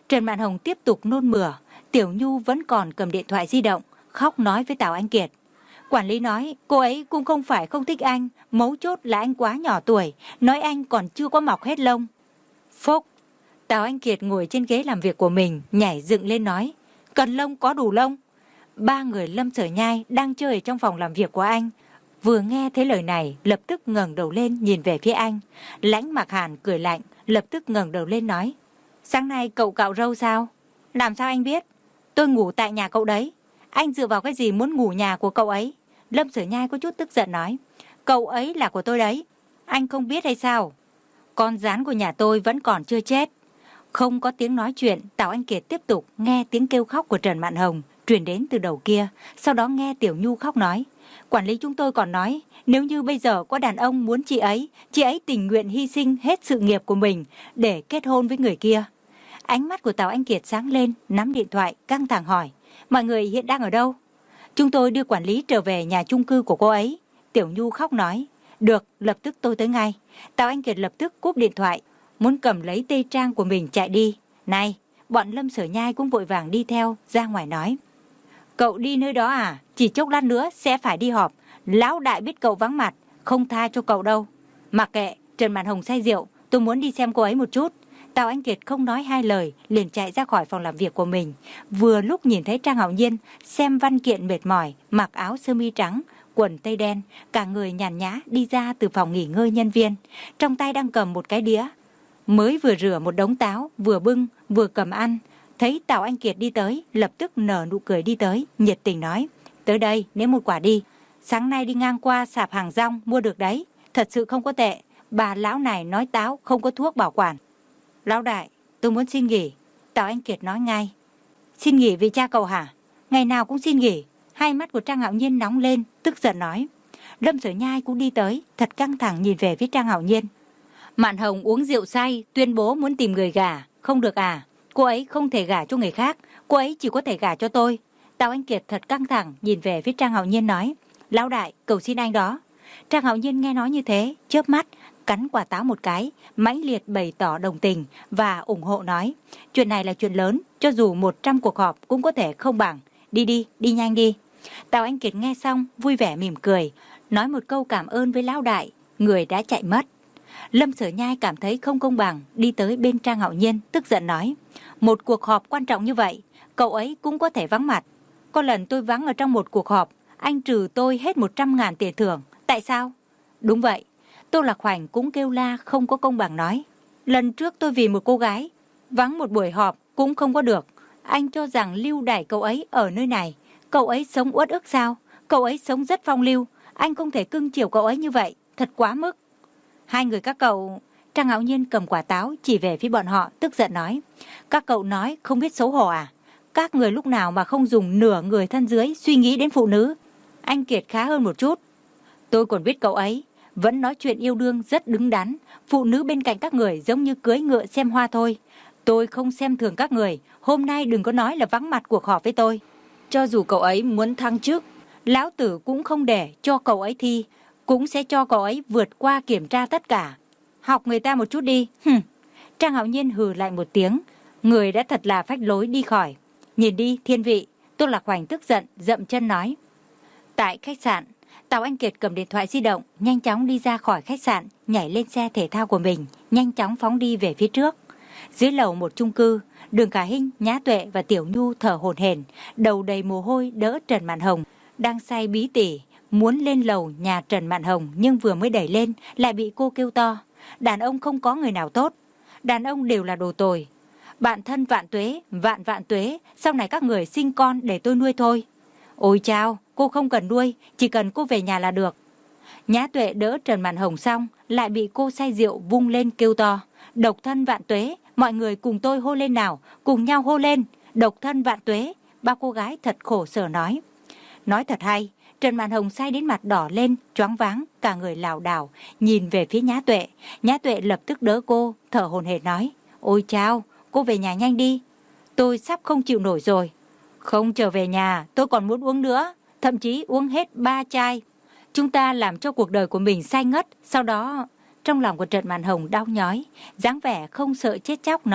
Trần Mạn Hồng tiếp tục nôn mửa. Tiểu Nhu vẫn còn cầm điện thoại di động, khóc nói với Tào Anh Kiệt. Quản lý nói cô ấy cũng không phải không thích anh, mấu chốt là anh quá nhỏ tuổi, nói anh còn chưa có mọc hết lông. Phúc! Tào Anh Kiệt ngồi trên ghế làm việc của mình, nhảy dựng lên nói, cần lông có đủ lông. Ba người Lâm Sở Nhai đang chơi trong phòng làm việc của anh, vừa nghe thấy lời này lập tức ngẩng đầu lên nhìn về phía anh. Lãnh Mạc Hàn cười lạnh, lập tức ngẩng đầu lên nói, sáng nay cậu cạo râu sao? Làm sao anh biết? Tôi ngủ tại nhà cậu đấy. Anh dựa vào cái gì muốn ngủ nhà của cậu ấy? Lâm Sở Nhai có chút tức giận nói, cậu ấy là của tôi đấy, anh không biết hay sao? Con rán của nhà tôi vẫn còn chưa chết. Không có tiếng nói chuyện, Tào Anh Kiệt tiếp tục nghe tiếng kêu khóc của Trần Mạn Hồng truyền đến từ đầu kia. Sau đó nghe Tiểu Nhu khóc nói, quản lý chúng tôi còn nói, nếu như bây giờ có đàn ông muốn chị ấy, chị ấy tình nguyện hy sinh hết sự nghiệp của mình để kết hôn với người kia. Ánh mắt của Tào Anh Kiệt sáng lên, nắm điện thoại căng thẳng hỏi, mọi người hiện đang ở đâu? Chúng tôi đưa quản lý trở về nhà chung cư của cô ấy. Tiểu Nhu khóc nói, được, lập tức tôi tới ngay. Tào Anh Kiệt lập tức cúp điện thoại, muốn cầm lấy tây trang của mình chạy đi. Này, bọn Lâm Sở Nhai cũng vội vàng đi theo, ra ngoài nói, cậu đi nơi đó à? Chỉ chốc lát nữa sẽ phải đi họp. Lão đại biết cậu vắng mặt, không tha cho cậu đâu. Mặc kệ, Trần Mạn Hồng say rượu, tôi muốn đi xem cô ấy một chút. Tào Anh Kiệt không nói hai lời, liền chạy ra khỏi phòng làm việc của mình. Vừa lúc nhìn thấy Trang Hạo Nhiên xem văn kiện mệt mỏi, mặc áo sơ mi trắng, quần tây đen, cả người nhàn nhã đi ra từ phòng nghỉ ngơi nhân viên. Trong tay đang cầm một cái đĩa, mới vừa rửa một đống táo, vừa bưng, vừa cầm ăn. Thấy Tào Anh Kiệt đi tới, lập tức nở nụ cười đi tới, nhiệt tình nói, tới đây, nếm một quả đi. Sáng nay đi ngang qua sạp hàng rong, mua được đấy, thật sự không có tệ. Bà lão này nói táo không có thuốc bảo quản. Lão đại, tôi muốn xin nghỉ. Tào Anh Kiệt nói ngay. Xin nghỉ vì cha cậu hả? Ngày nào cũng xin nghỉ. Hai mắt của Trang Hạo Nhiên nóng lên, tức giận nói. Lâm Sở Nhai cũng đi tới, thật căng thẳng nhìn về phía Trang Hạo Nhiên. Mạn Hồng uống rượu say, tuyên bố muốn tìm người gả. Không được à? Cô ấy không thể gả cho người khác, cô ấy chỉ có thể gả cho tôi. Tào Anh Kiệt thật căng thẳng nhìn về phía Trang Hạo Nhiên nói. Lão đại, cầu xin anh đó. Trang Hạo Nhiên nghe nói như thế, chớp mắt, cắn quả táo một cái, mãnh liệt bày tỏ đồng tình và ủng hộ nói, chuyện này là chuyện lớn, cho dù một trăm cuộc họp cũng có thể không bằng. Đi đi, đi nhanh đi. Tào Anh Kiệt nghe xong, vui vẻ mỉm cười, nói một câu cảm ơn với lão đại, người đã chạy mất. Lâm Sở Nhai cảm thấy không công bằng, đi tới bên Trang Hạo Nhiên, tức giận nói, một cuộc họp quan trọng như vậy, cậu ấy cũng có thể vắng mặt. Có lần tôi vắng ở trong một cuộc họp, anh trừ tôi hết một trăm ngàn tiền thưởng, tại sao? Đúng vậy. Tô Lạc Hoành cũng kêu la không có công bằng nói, lần trước tôi vì một cô gái vắng một buổi họp cũng không có được. Anh cho rằng lưu đày cậu ấy ở nơi này, cậu ấy sống uất ức sao? Cậu ấy sống rất phong lưu, anh không thể cưng chiều cậu ấy như vậy, thật quá mức. Hai người các cậu... Trang Hạo Nhiên cầm quả táo chỉ về phía bọn họ, tức giận nói, các cậu nói không biết xấu hổ à? Các người lúc nào mà không dùng nửa người thân dưới suy nghĩ đến phụ nữ? Anh Kiệt khá hơn một chút. Tôi còn biết cậu ấy vẫn nói chuyện yêu đương rất đứng đắn, phụ nữ bên cạnh các người giống như cưỡi ngựa xem hoa thôi. Tôi không xem thường các người, hôm nay đừng có nói là vắng mặt cuộc họp với tôi. Cho dù cậu ấy muốn thăng chức, lão tử cũng không để cho cậu ấy thi, cũng sẽ cho cậu ấy vượt qua kiểm tra tất cả. Học người ta một chút đi. Hừm. Trang Hạo Nhiên hừ lạnh một tiếng, người đã thật là phách lối đi khỏi. Nhìn đi, thiên vị. Tô Lạc Hoành tức giận, dậm chân nói. Tại khách sạn, Tào Anh Kiệt cầm điện thoại di động, nhanh chóng đi ra khỏi khách sạn, nhảy lên xe thể thao của mình, nhanh chóng phóng đi về phía trước. Dưới lầu một chung cư, Đường Khả Hinh, Nhã Tuệ và Tiểu Nhu thở hổn hển, đầu đầy mồ hôi đỡ Trần Mạn Hồng, đang say bí tỉ, muốn lên lầu nhà Trần Mạn Hồng nhưng vừa mới đẩy lên lại bị cô kêu to. Đàn ông không có người nào tốt, đàn ông đều là đồ tồi. Bạn thân vạn tuế, vạn vạn tuế, sau này các người sinh con để tôi nuôi thôi. Ôi chao, cô không cần nuôi, chỉ cần cô về nhà là được. Nhã Tuệ đỡ Trần Mạn Hồng xong, lại bị cô say rượu vung lên kêu to. Độc thân vạn tuế, mọi người cùng tôi hô lên nào, cùng nhau hô lên. Độc thân vạn tuế, ba cô gái thật khổ sở nói. Nói thật hay, Trần Mạn Hồng say đến mặt đỏ lên, choáng váng, cả người lảo đảo, nhìn về phía Nhã Tuệ. Nhã Tuệ lập tức đỡ cô, thở hổn hển nói. Ôi chao, cô về nhà nhanh đi, tôi sắp không chịu nổi rồi. Không trở về nhà, tôi còn muốn uống nữa, thậm chí uống hết ba chai. Chúng ta làm cho cuộc đời của mình say ngất, sau đó... Trong lòng của Trần Mạn Hồng đau nhói, dáng vẻ không sợ chết chóc nói.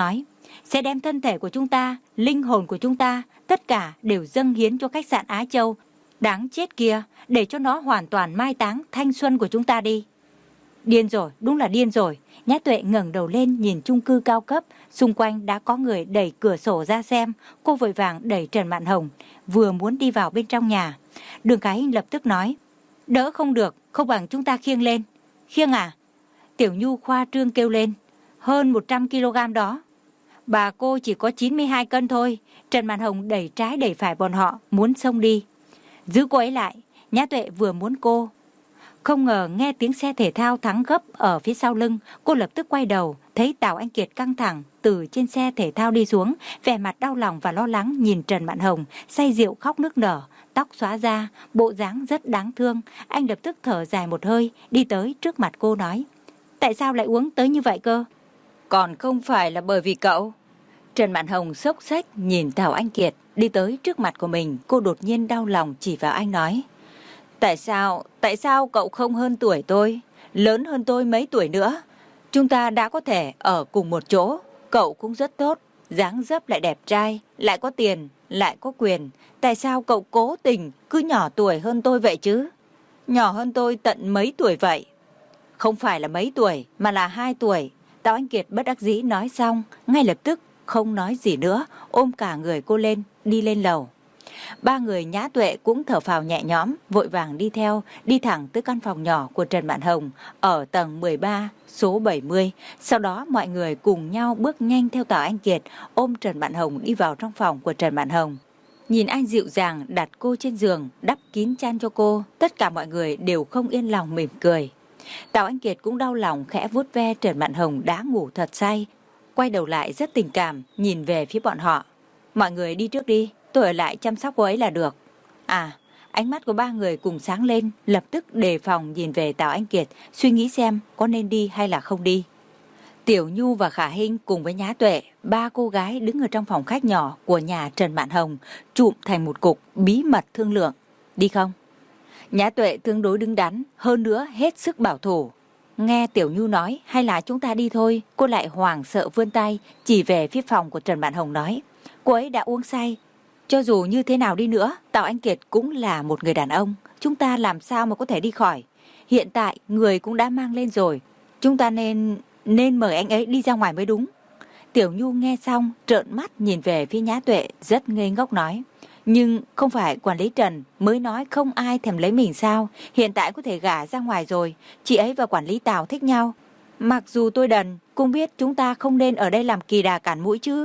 sẽ đem thân thể của chúng ta, linh hồn của chúng ta, tất cả đều dâng hiến cho khách sạn Á Châu. Đáng chết kia, để cho nó hoàn toàn mai táng thanh xuân của chúng ta đi. Điên rồi, đúng là điên rồi. Nhã Tuệ ngẩng đầu lên nhìn chung cư cao cấp, xung quanh đã có người đẩy cửa sổ ra xem. Cô vội vàng đẩy Trần Mạn Hồng, vừa muốn đi vào bên trong nhà. Đường Khả Hinh lập tức nói, đỡ không được, không bằng chúng ta khiêng lên. Khiêng à? Tiểu Nhu khoa trương kêu lên, hơn một trăm ki lô gam đó. Bà cô chỉ có chín mươi hai cân thôi. Trần Mạn Hồng đẩy trái đẩy phải bọn họ, muốn xông đi. Giữ cô ấy lại, Nhã Tuệ vừa muốn cô. Không ngờ nghe tiếng xe thể thao thắng gấp ở phía sau lưng, cô lập tức quay đầu, thấy Tào Anh Kiệt căng thẳng từ trên xe thể thao đi xuống, vẻ mặt đau lòng và lo lắng nhìn Trần Mạn Hồng, say rượu khóc nức nở, tóc xóa ra, bộ dáng rất đáng thương. Anh lập tức thở dài một hơi, đi tới trước mặt cô nói, tại sao lại uống tới như vậy cơ? Còn không phải là bởi vì cậu. Trần Mạn Hồng xốc xách nhìn Tào Anh Kiệt đi tới trước mặt của mình, cô đột nhiên đau lòng chỉ vào anh nói, tại sao, tại sao cậu không hơn tuổi tôi, lớn hơn tôi mấy tuổi nữa? Chúng ta đã có thể ở cùng một chỗ, cậu cũng rất tốt, dáng dấp lại đẹp trai, lại có tiền, lại có quyền. Tại sao cậu cố tình cứ nhỏ tuổi hơn tôi vậy chứ? Nhỏ hơn tôi tận mấy tuổi vậy? Không phải là mấy tuổi, mà là hai tuổi. Tào Anh Kiệt bất đắc dĩ nói xong, ngay lập tức không nói gì nữa, ôm cả người cô lên, đi lên lầu. Ba người Nhã Tuệ cũng thở phào nhẹ nhõm, vội vàng đi theo, đi thẳng tới căn phòng nhỏ của Trần Mạn Hồng ở tầng mười ba, số bảy mươi. Sau đó mọi người cùng nhau bước nhanh theo Tào Anh Kiệt, ôm Trần Mạn Hồng đi vào trong phòng của Trần Mạn Hồng. Nhìn anh dịu dàng đặt cô trên giường, đắp kín chăn cho cô, tất cả mọi người đều không yên lòng mỉm cười. Tào Anh Kiệt cũng đau lòng khẽ vuốt ve Trần Mạn Hồng đã ngủ thật say, quay đầu lại rất tình cảm nhìn về phía bọn họ. Mọi người đi trước đi, tôi ở lại chăm sóc cô ấy là được. À, ánh mắt của ba người cùng sáng lên, lập tức đề phòng nhìn về Tào Anh Kiệt, suy nghĩ xem có nên đi hay là không đi. Tiểu Nhu và Khả Hinh cùng với Nhã Tuệ, ba cô gái đứng ở trong phòng khách nhỏ của nhà Trần Mạn Hồng, chụm thành một cục, bí mật thương lượng. Đi không? Nhã Tuệ tương đối đứng đắn, hơn nữa hết sức bảo thủ. Nghe Tiểu Nhu nói hay là chúng ta đi thôi, cô lại hoảng sợ vươn tay, chỉ về phía phòng của Trần Mạn Hồng nói, cô ấy đã uống say. Cho dù như thế nào đi nữa, Tào Anh Kiệt cũng là một người đàn ông, chúng ta làm sao mà có thể đi khỏi. Hiện tại người cũng đã mang lên rồi, chúng ta nên nên mời anh ấy đi ra ngoài mới đúng. Tiểu Nhu nghe xong trợn mắt nhìn về phía Nhã Tuệ, rất ngây ngốc nói, nhưng không phải quản lý Trần mới nói không ai thèm lấy mình sao? Hiện tại có thể gả ra ngoài rồi, chị ấy và quản lý Tào thích nhau. Mặc dù tôi đần, cũng biết chúng ta không nên ở đây làm kỳ đà cản mũi chứ.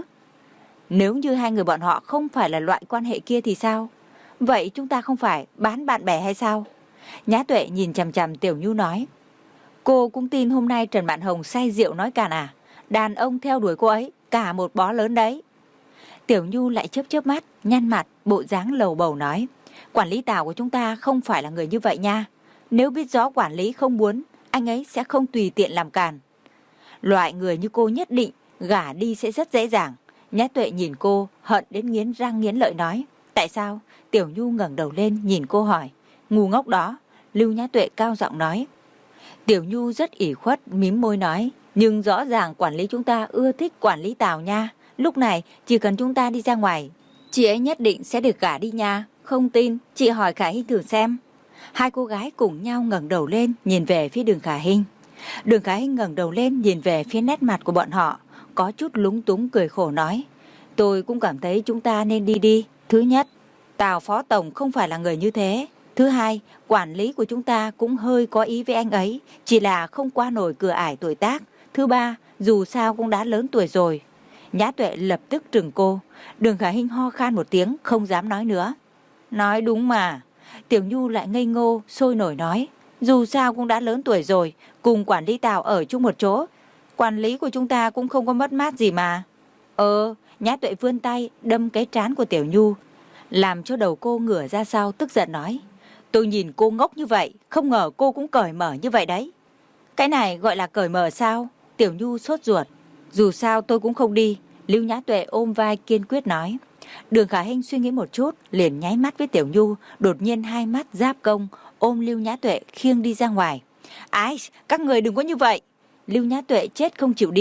Nếu như hai người bọn họ không phải là loại quan hệ kia thì sao? Vậy chúng ta không phải bán bạn bè hay sao? Nhã Tuệ nhìn chằm chằm Tiểu Nhu nói, cô cũng tin hôm nay Trần Mạn Hồng say rượu nói càn à? Đàn ông theo đuổi cô ấy, cả một bó lớn đấy. Tiểu Nhu lại chớp chớp mắt, nhăn mặt, bộ dáng lầu bầu nói, quản lý Tào của chúng ta không phải là người như vậy nha. Nếu biết rõ quản lý không muốn, anh ấy sẽ không tùy tiện làm càn. Loại người như cô nhất định gả đi sẽ rất dễ dàng. Nhã Tuệ nhìn cô, hận đến nghiến răng nghiến lợi nói, tại sao? Tiểu Nhu ngẩng đầu lên nhìn cô hỏi, ngu ngốc đó. Lưu Nhã Tuệ cao giọng nói. Tiểu Nhu rất ủy khuất, mím môi nói, nhưng rõ ràng quản lý chúng ta ưa thích quản lý Tào nha. Lúc này chỉ cần chúng ta đi ra ngoài, chị ấy nhất định sẽ được gả đi nha. Không tin, chị hỏi Khả Hinh thử xem. Hai cô gái cùng nhau ngẩng đầu lên nhìn về phía Đường Khả Hinh. Đường Khả Hinh ngẩng đầu lên nhìn về phía nét mặt của bọn họ, có chút lúng túng cười khổ nói, tôi cũng cảm thấy chúng ta nên đi đi. Thứ nhất, Tào phó tổng không phải là người như thế. Thứ hai, quản lý của chúng ta cũng hơi có ý với anh ấy, chỉ là không qua nổi cửa ải tuổi tác. Thứ ba, dù sao cũng đã lớn tuổi rồi. Nhã Tuệ lập tức trừng cô. Đường Khả Hinh ho khan một tiếng, không dám nói nữa. Nói đúng mà. Tiểu Nhu lại ngây ngô, sôi nổi nói, dù sao cũng đã lớn tuổi rồi, cùng quản lý Tào ở chung một chỗ, quản lý của chúng ta cũng không có mất mát gì mà. Ờ, Nhã Tuệ vươn tay đâm cái trán của Tiểu Nhu, làm cho đầu cô ngửa ra sau, tức giận nói, tôi nhìn cô ngốc như vậy, không ngờ cô cũng cởi mở như vậy đấy. Cái này gọi là cởi mở sao? Tiểu Nhu sốt ruột. Dù sao tôi cũng không đi. Lưu Nhã Tuệ ôm vai kiên quyết nói. Đường Khả Hinh suy nghĩ một chút, liền nháy mắt với Tiểu Nhu, đột nhiên hai mắt giáp công, ôm Lưu Nhã Tuệ khiêng đi ra ngoài. Ái, các người đừng có như vậy. Lưu Nhã Tuệ chết không chịu đi,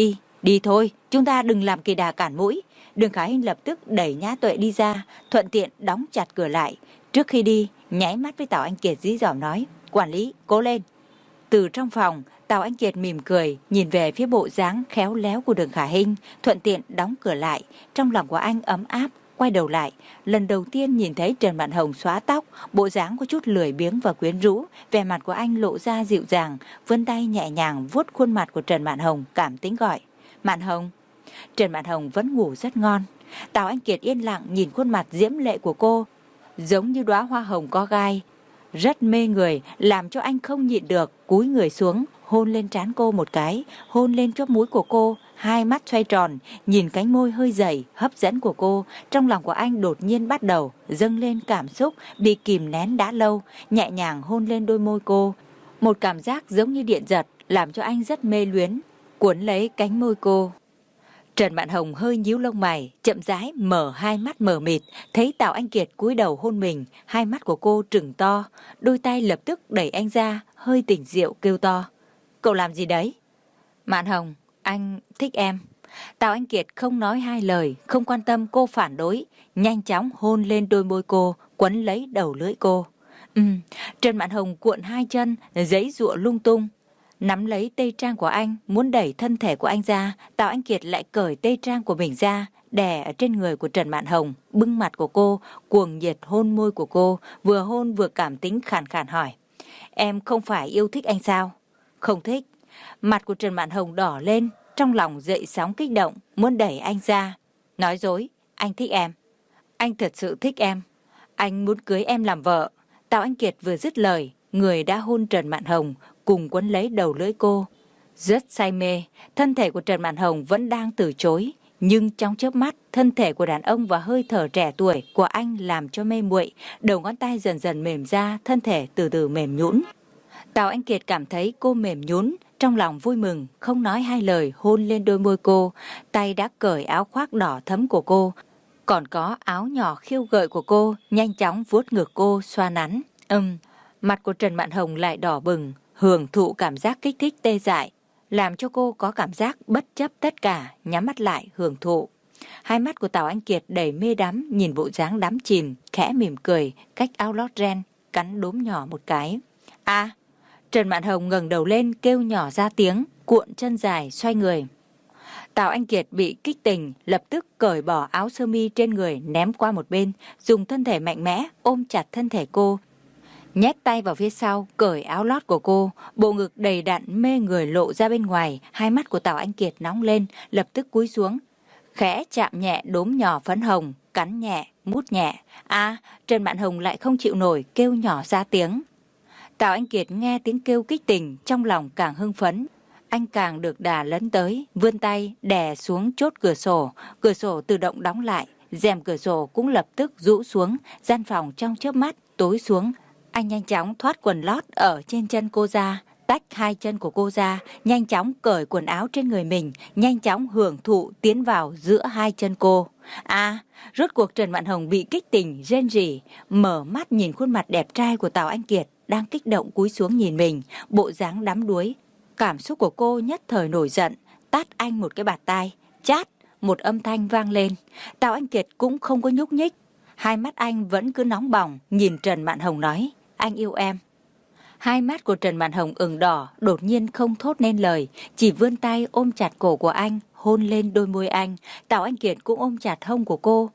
Đi thôi, chúng ta đừng làm kỳ đà cản mũi. Đường Khả Hinh lập tức đẩy Nhã Tuệ đi ra, thuận tiện đóng chặt cửa lại. Trước khi đi, nháy mắt với Tào Anh Kiệt dí dỏm nói, quản lý, cố lên. Từ trong phòng, Tào Anh Kiệt mỉm cười, nhìn về phía bộ dáng khéo léo của Đường Khả Hinh, thuận tiện đóng cửa lại. Trong lòng của anh ấm áp, quay đầu lại, lần đầu tiên nhìn thấy Trần Mạn Hồng xóa tóc, bộ dáng có chút lười biếng và quyến rũ, vẻ mặt của anh lộ ra dịu dàng, vươn tay nhẹ nhàng vuốt khuôn mặt của Trần Mạn Hồng, cảm tính gọi, Mạn Hồng. Trần Mạn Hồng vẫn ngủ rất ngon. Tào Anh Kiệt yên lặng nhìn khuôn mặt diễm lệ của cô, giống như đóa hoa hồng có gai, rất mê người, làm cho anh không nhịn được, cúi người xuống, hôn lên trán cô một cái, hôn lên chóp mũi của cô, hai mắt xoay tròn, nhìn cánh môi hơi dày, hấp dẫn của cô. Trong lòng của anh đột nhiên bắt đầu dâng lên cảm xúc bị kìm nén đã lâu, nhẹ nhàng hôn lên đôi môi cô. Một cảm giác giống như điện giật, làm cho anh rất mê luyến, cuốn lấy cánh môi cô. Trần Mạn Hồng hơi nhíu lông mày, chậm rãi mở hai mắt mờ mịt, thấy Tào Anh Kiệt cúi đầu hôn mình, hai mắt của cô trừng to, đôi tay lập tức đẩy anh ra, hơi tỉnh rượu kêu to. Cậu làm gì đấy? Mạn Hồng, anh thích em. Tào Anh Kiệt không nói hai lời, không quan tâm cô phản đối, nhanh chóng hôn lên đôi môi cô, quấn lấy đầu lưỡi cô. Ừm, Trần Mạn Hồng cuộn hai chân, giãy giụa lung tung, nắm lấy tây trang của anh, muốn đẩy thân thể của anh ra. Tào Anh Kiệt lại cởi tây trang của mình ra, đè ở trên người của Trần Mạn Hồng, bưng mặt của cô, cuồng nhiệt hôn môi của cô, vừa hôn vừa cảm tính khàn khàn hỏi. Em không phải yêu thích anh sao? Không thích. Mặt của Trần Mạn Hồng đỏ lên, trong lòng dậy sóng kích động, muốn đẩy anh ra. Nói dối, anh thích em. Anh thật sự thích em. Anh muốn cưới em làm vợ. Tào Anh Kiệt vừa dứt lời, người đã hôn Trần Mạn Hồng, cùng quấn lấy đầu lưỡi cô. Rất say mê, thân thể của Trần Mạn Hồng vẫn đang từ chối, nhưng trong chớp mắt, thân thể của đàn ông và hơi thở trẻ tuổi của anh làm cho mê muội, đầu ngón tay dần dần mềm ra, thân thể từ từ mềm nhũn. Tào Anh Kiệt cảm thấy cô mềm nhũn, trong lòng vui mừng, không nói hai lời hôn lên đôi môi cô, tay đã cởi áo khoác đỏ thẫm của cô, còn có áo nhỏ khiêu gợi của cô, nhanh chóng vuốt ngực cô xoa nắn. Ừm, mặt của Trần Mạn Hồng lại đỏ bừng, hưởng thụ cảm giác kích thích tê dại, làm cho cô có cảm giác bất chấp tất cả, nhắm mắt lại hưởng thụ. Hai mắt của Tào Anh Kiệt đầy mê đắm, nhìn bộ dáng đắm chìm, khẽ mỉm cười, cách áo lót ren, cắn đốm nhỏ một cái. A, Trần Mạn Hồng ngẩng đầu lên kêu nhỏ ra tiếng, cuộn chân dài xoay người. Tào Anh Kiệt bị kích tình, lập tức cởi bỏ áo sơ mi trên người ném qua một bên, dùng thân thể mạnh mẽ ôm chặt thân thể cô, nhét tay vào phía sau, cởi áo lót của cô, bộ ngực đầy đặn mê người lộ ra bên ngoài. Hai mắt của Tào Anh Kiệt nóng lên, lập tức cúi xuống, khẽ chạm nhẹ đốm nhỏ phấn hồng, cắn nhẹ, mút nhẹ. A, Trần Mạn Hồng lại không chịu nổi, kêu nhỏ ra tiếng. Tào Anh Kiệt nghe tiếng kêu kích tình, trong lòng càng hưng phấn. Anh càng được đà lấn tới, vươn tay đè xuống chốt cửa sổ, cửa sổ tự động đóng lại, rèm cửa sổ cũng lập tức rũ xuống, gian phòng trong chớp mắt tối xuống. Anh nhanh chóng thoát quần lót ở trên chân cô ra, tách hai chân của cô ra, nhanh chóng cởi quần áo trên người mình, nhanh chóng hưởng thụ tiến vào giữa hai chân cô. À, rốt cuộc Trần Mạn Hồng bị kích tình, rên rỉ, mở mắt nhìn khuôn mặt đẹp trai của Tào Anh Kiệt, đang kích động cúi xuống nhìn mình, bộ dáng đắm đuối. Cảm xúc của cô nhất thời nổi giận, tát anh một cái bạt tai, chát, một âm thanh vang lên. Tào Anh Kiệt cũng không có nhúc nhích, hai mắt anh vẫn cứ nóng bỏng, nhìn Trần Mạn Hồng nói, anh yêu em. Hai mắt của Trần Mạn Hồng ửng đỏ, đột nhiên không thốt nên lời, chỉ vươn tay ôm chặt cổ của anh, hôn lên đôi môi anh. Tào Anh Kiệt cũng ôm chặt hông của cô,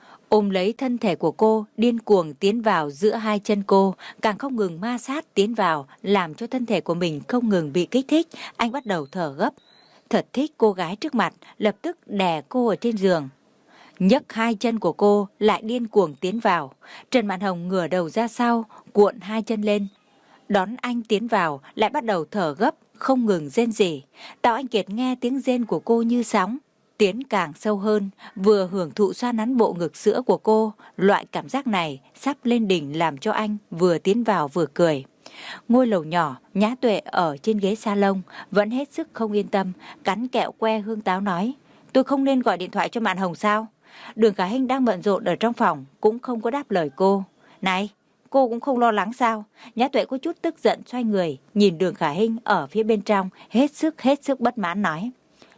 ôm lấy thân thể của cô, điên cuồng tiến vào giữa hai chân cô, càng không ngừng ma sát tiến vào, làm cho thân thể của mình không ngừng bị kích thích. Anh bắt đầu thở gấp, thật thích cô gái trước mặt, lập tức đè cô ở trên giường, nhấc hai chân của cô lại điên cuồng tiến vào. Trần Mạn Hồng ngửa đầu ra sau, cuộn hai chân lên, đón anh tiến vào, lại bắt đầu thở gấp, không ngừng rên rỉ. Tào Anh Kiệt nghe tiếng rên của cô như sóng, tiến càng sâu hơn, vừa hưởng thụ xoa nắn bộ ngực sữa của cô. Loại cảm giác này sắp lên đỉnh, làm cho anh vừa tiến vào vừa cười. Ngôi lầu nhỏ, Nhã Tuệ ở trên ghế salon vẫn hết sức không yên tâm, cắn kẹo que hương táo nói, tôi không nên gọi điện thoại cho Mạn Hồng sao? Đường Khả Hinh đang bận rộn ở trong phòng, cũng không có đáp lời cô. Này, cô cũng không lo lắng sao? Nhã Tuệ có chút tức giận xoay người, nhìn Đường Khả Hinh ở phía bên trong, hết sức hết sức bất mãn nói.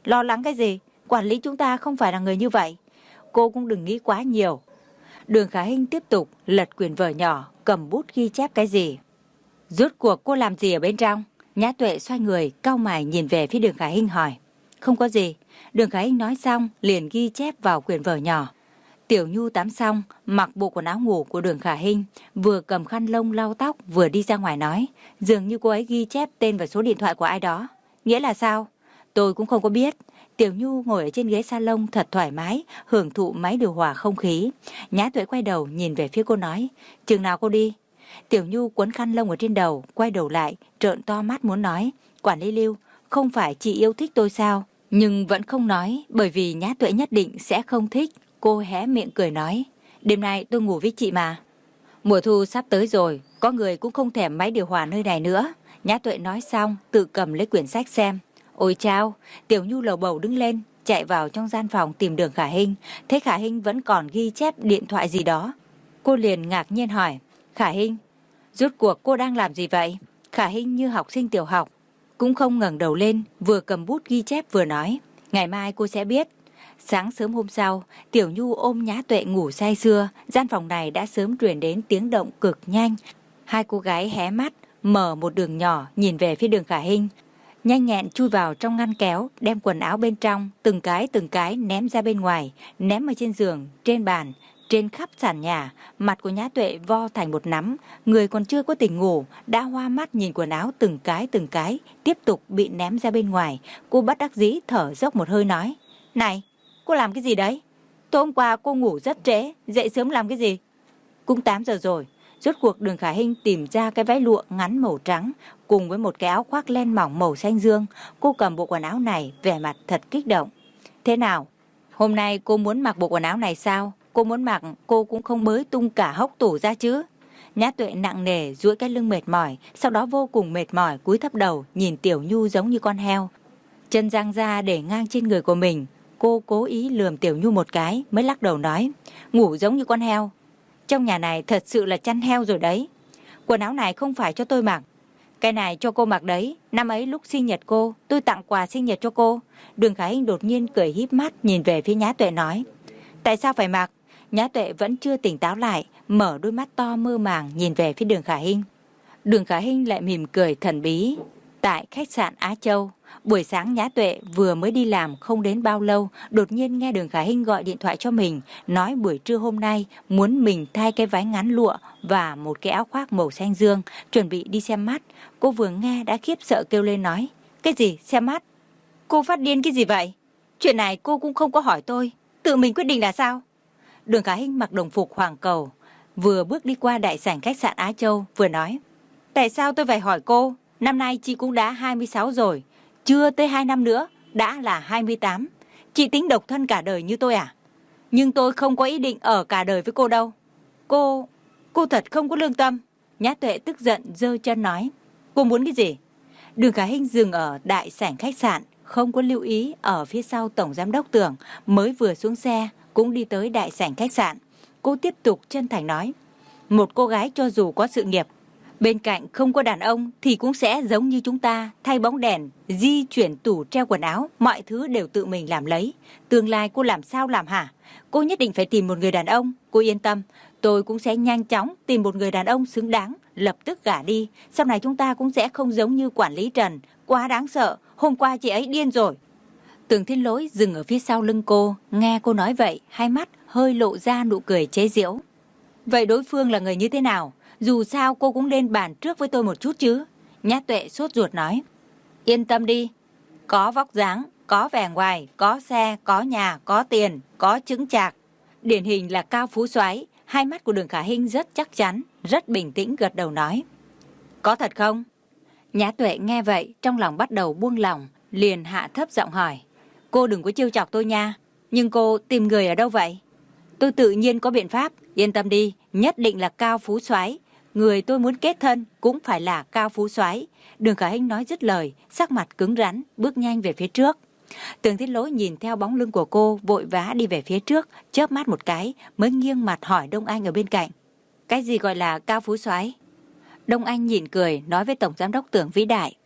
Lo lắng cái gì? Quản lý chúng ta không phải là người như vậy. Cô cũng đừng nghĩ quá nhiều. Đường Khả Hinh tiếp tục lật quyển vở nhỏ, cầm bút ghi chép cái gì. Rốt cuộc cô làm gì ở bên trong? Nhã Tuệ xoay người, cau mày nhìn về phía Đường Khả Hinh hỏi. Không có gì. Đường Khả Hinh nói xong, liền ghi chép vào quyển vở nhỏ. Tiểu Nhu tắm xong, mặc bộ quần áo ngủ của Đường Khả Hinh, vừa cầm khăn lông lau tóc, vừa đi ra ngoài nói. Dường như cô ấy ghi chép tên và số điện thoại của ai đó. Nghĩa là sao? Tôi cũng không có biết. Tiểu Nhu ngồi ở trên ghế salon thật thoải mái, hưởng thụ máy điều hòa không khí. Nhã Tuệ quay đầu nhìn về phía cô nói. Chừng nào cô đi? Tiểu Nhu quấn khăn lông ở trên đầu, quay đầu lại, trợn to mắt muốn nói. Quản lý Lưu, không phải chị yêu thích tôi sao? Nhưng vẫn không nói, bởi vì Nhã Tuệ nhất định sẽ không thích. Cô hé miệng cười nói. Đêm nay tôi ngủ với chị mà. Mùa thu sắp tới rồi, có người cũng không thèm máy điều hòa nơi này nữa. Nhã Tuệ nói xong, tự cầm lấy quyển sách xem. Ôi chao, Tiểu Nhu lầu bầu đứng lên, chạy vào trong gian phòng tìm Đường Khả Hinh. Thấy Khả Hinh vẫn còn ghi chép điện thoại gì đó. Cô liền ngạc nhiên hỏi. Khả Hinh, rốt cuộc cô đang làm gì vậy? Khả Hinh như học sinh tiểu học, cũng không ngẩng đầu lên, vừa cầm bút ghi chép vừa nói. Ngày mai cô sẽ biết. Sáng sớm hôm sau, Tiểu Nhu ôm Nhã Tuệ ngủ say sưa, gian phòng này đã sớm truyền đến tiếng động cực nhanh. Hai cô gái hé mắt, mở một đường nhỏ nhìn về phía Đường Khả Hinh. Nhanh nhẹn chui vào trong ngăn kéo, đem quần áo bên trong, từng cái từng cái ném ra bên ngoài, ném ở trên giường, trên bàn, trên khắp sàn nhà. Mặt của Nhã Tuệ vo thành một nắm, người còn chưa có tỉnh ngủ, đã hoa mắt nhìn quần áo từng cái từng cái, tiếp tục bị ném ra bên ngoài. Cô bất đắc dĩ thở dốc một hơi nói. Này, cô làm cái gì đấy? Tối hôm qua cô ngủ rất trễ, dậy sớm làm cái gì? Cũng tám giờ rồi. Rốt cuộc Đường Khả Hinh tìm ra cái váy lụa ngắn màu trắng cùng với một cái áo khoác len mỏng màu xanh dương. Cô cầm bộ quần áo này, vẻ mặt thật kích động. Thế nào? Hôm nay cô muốn mặc bộ quần áo này sao? Cô muốn mặc, cô cũng không bới tung cả hốc tủ ra chứ. Nhã Tuệ nặng nề duỗi cái lưng mệt mỏi, sau đó vô cùng mệt mỏi cúi thấp đầu nhìn Tiểu Nhu giống như con heo. Chân giang ra để ngang trên người của mình. Cô cố ý lườm Tiểu Nhu một cái mới lắc đầu nói. Ngủ giống như con heo. Trong nhà này thật sự là chăn heo rồi đấy. Quần áo này không phải cho tôi mặc. Cái này cho cô mặc đấy. Năm ấy lúc sinh nhật cô, tôi tặng quà sinh nhật cho cô. Đường Khả Hinh đột nhiên cười híp mắt nhìn về phía Nhã Tuệ nói. Tại sao phải mặc? Nhã Tuệ vẫn chưa tỉnh táo lại, mở đôi mắt to mơ màng nhìn về phía Đường Khả Hinh. Đường Khả Hinh lại mỉm cười thần bí. Tại khách sạn Á Châu, buổi sáng Nhã Tuệ vừa mới đi làm không đến bao lâu, đột nhiên nghe Đường Khả Hinh gọi điện thoại cho mình, nói buổi trưa hôm nay muốn mình thay cái váy ngắn lụa và một cái áo khoác màu xanh dương, chuẩn bị đi xem mắt. Cô vừa nghe đã khiếp sợ kêu lên nói. Cái gì? Xem mắt? Cô phát điên cái gì vậy? Chuyện này cô cũng không có hỏi tôi, tự mình quyết định là sao? Đường Khả Hinh mặc đồng phục hoàng cầu, vừa bước đi qua đại sảnh khách sạn Á Châu, vừa nói. Tại sao tôi phải hỏi cô? Năm nay chị cũng đã hai mươi sáu rồi, chưa tới hai năm nữa, đã là hai mươi tám. Chị tính độc thân cả đời như tôi à? Nhưng tôi không có ý định ở cả đời với cô đâu. Cô, cô thật không có lương tâm. Nhã Tuệ tức giận giơ chân nói. Cô muốn cái gì? Đường Khả Hinh dừng ở đại sảnh khách sạn, không có lưu ý ở phía sau tổng giám đốc Tưởng, mới vừa xuống xe, cũng đi tới đại sảnh khách sạn. Cô tiếp tục chân thành nói. Một cô gái cho dù có sự nghiệp, bên cạnh không có đàn ông thì cũng sẽ giống như chúng ta, thay bóng đèn, di chuyển tủ treo quần áo, mọi thứ đều tự mình làm lấy. Tương lai cô làm sao làm hả? Cô nhất định phải tìm một người đàn ông, cô yên tâm, tôi cũng sẽ nhanh chóng tìm một người đàn ông xứng đáng, lập tức gả đi. Sau này chúng ta cũng sẽ không giống như quản lý Trần, quá đáng sợ, hôm qua chị ấy điên rồi. Tưởng Thiên Lỗi dừng ở phía sau lưng cô, nghe cô nói vậy, hai mắt hơi lộ ra nụ cười chế giễu. Vậy đối phương là người như thế nào? Dù sao cô cũng nên bàn trước với tôi một chút chứ. Nhã Tuệ sốt ruột nói. Yên tâm đi, có vóc dáng, có vẻ ngoài, có xe, có nhà, có tiền, có chứng chạc. Điển hình là cao phú soái. Hai mắt của Đường Khả Hinh rất chắc chắn, rất bình tĩnh gật đầu nói. Có thật không? Nhã Tuệ nghe vậy, trong lòng bắt đầu buông lỏng, liền hạ thấp giọng hỏi. Cô đừng có trêu chọc tôi nha. Nhưng cô tìm người ở đâu vậy? Tôi tự nhiên có biện pháp, yên tâm đi, nhất định là cao phú soái. Người tôi muốn kết thân cũng phải là cao phú soái. Đường Khả Hinh nói dứt lời, sắc mặt cứng rắn, bước nhanh về phía trước. Tưởng Thiên Lỗi nhìn theo bóng lưng của cô, vội vã đi về phía trước, chớp mắt một cái, mới nghiêng mặt hỏi Đông Anh ở bên cạnh. Cái gì gọi là cao phú soái? Đông Anh nhìn cười, nói với Tổng Giám đốc Tưởng vĩ đại.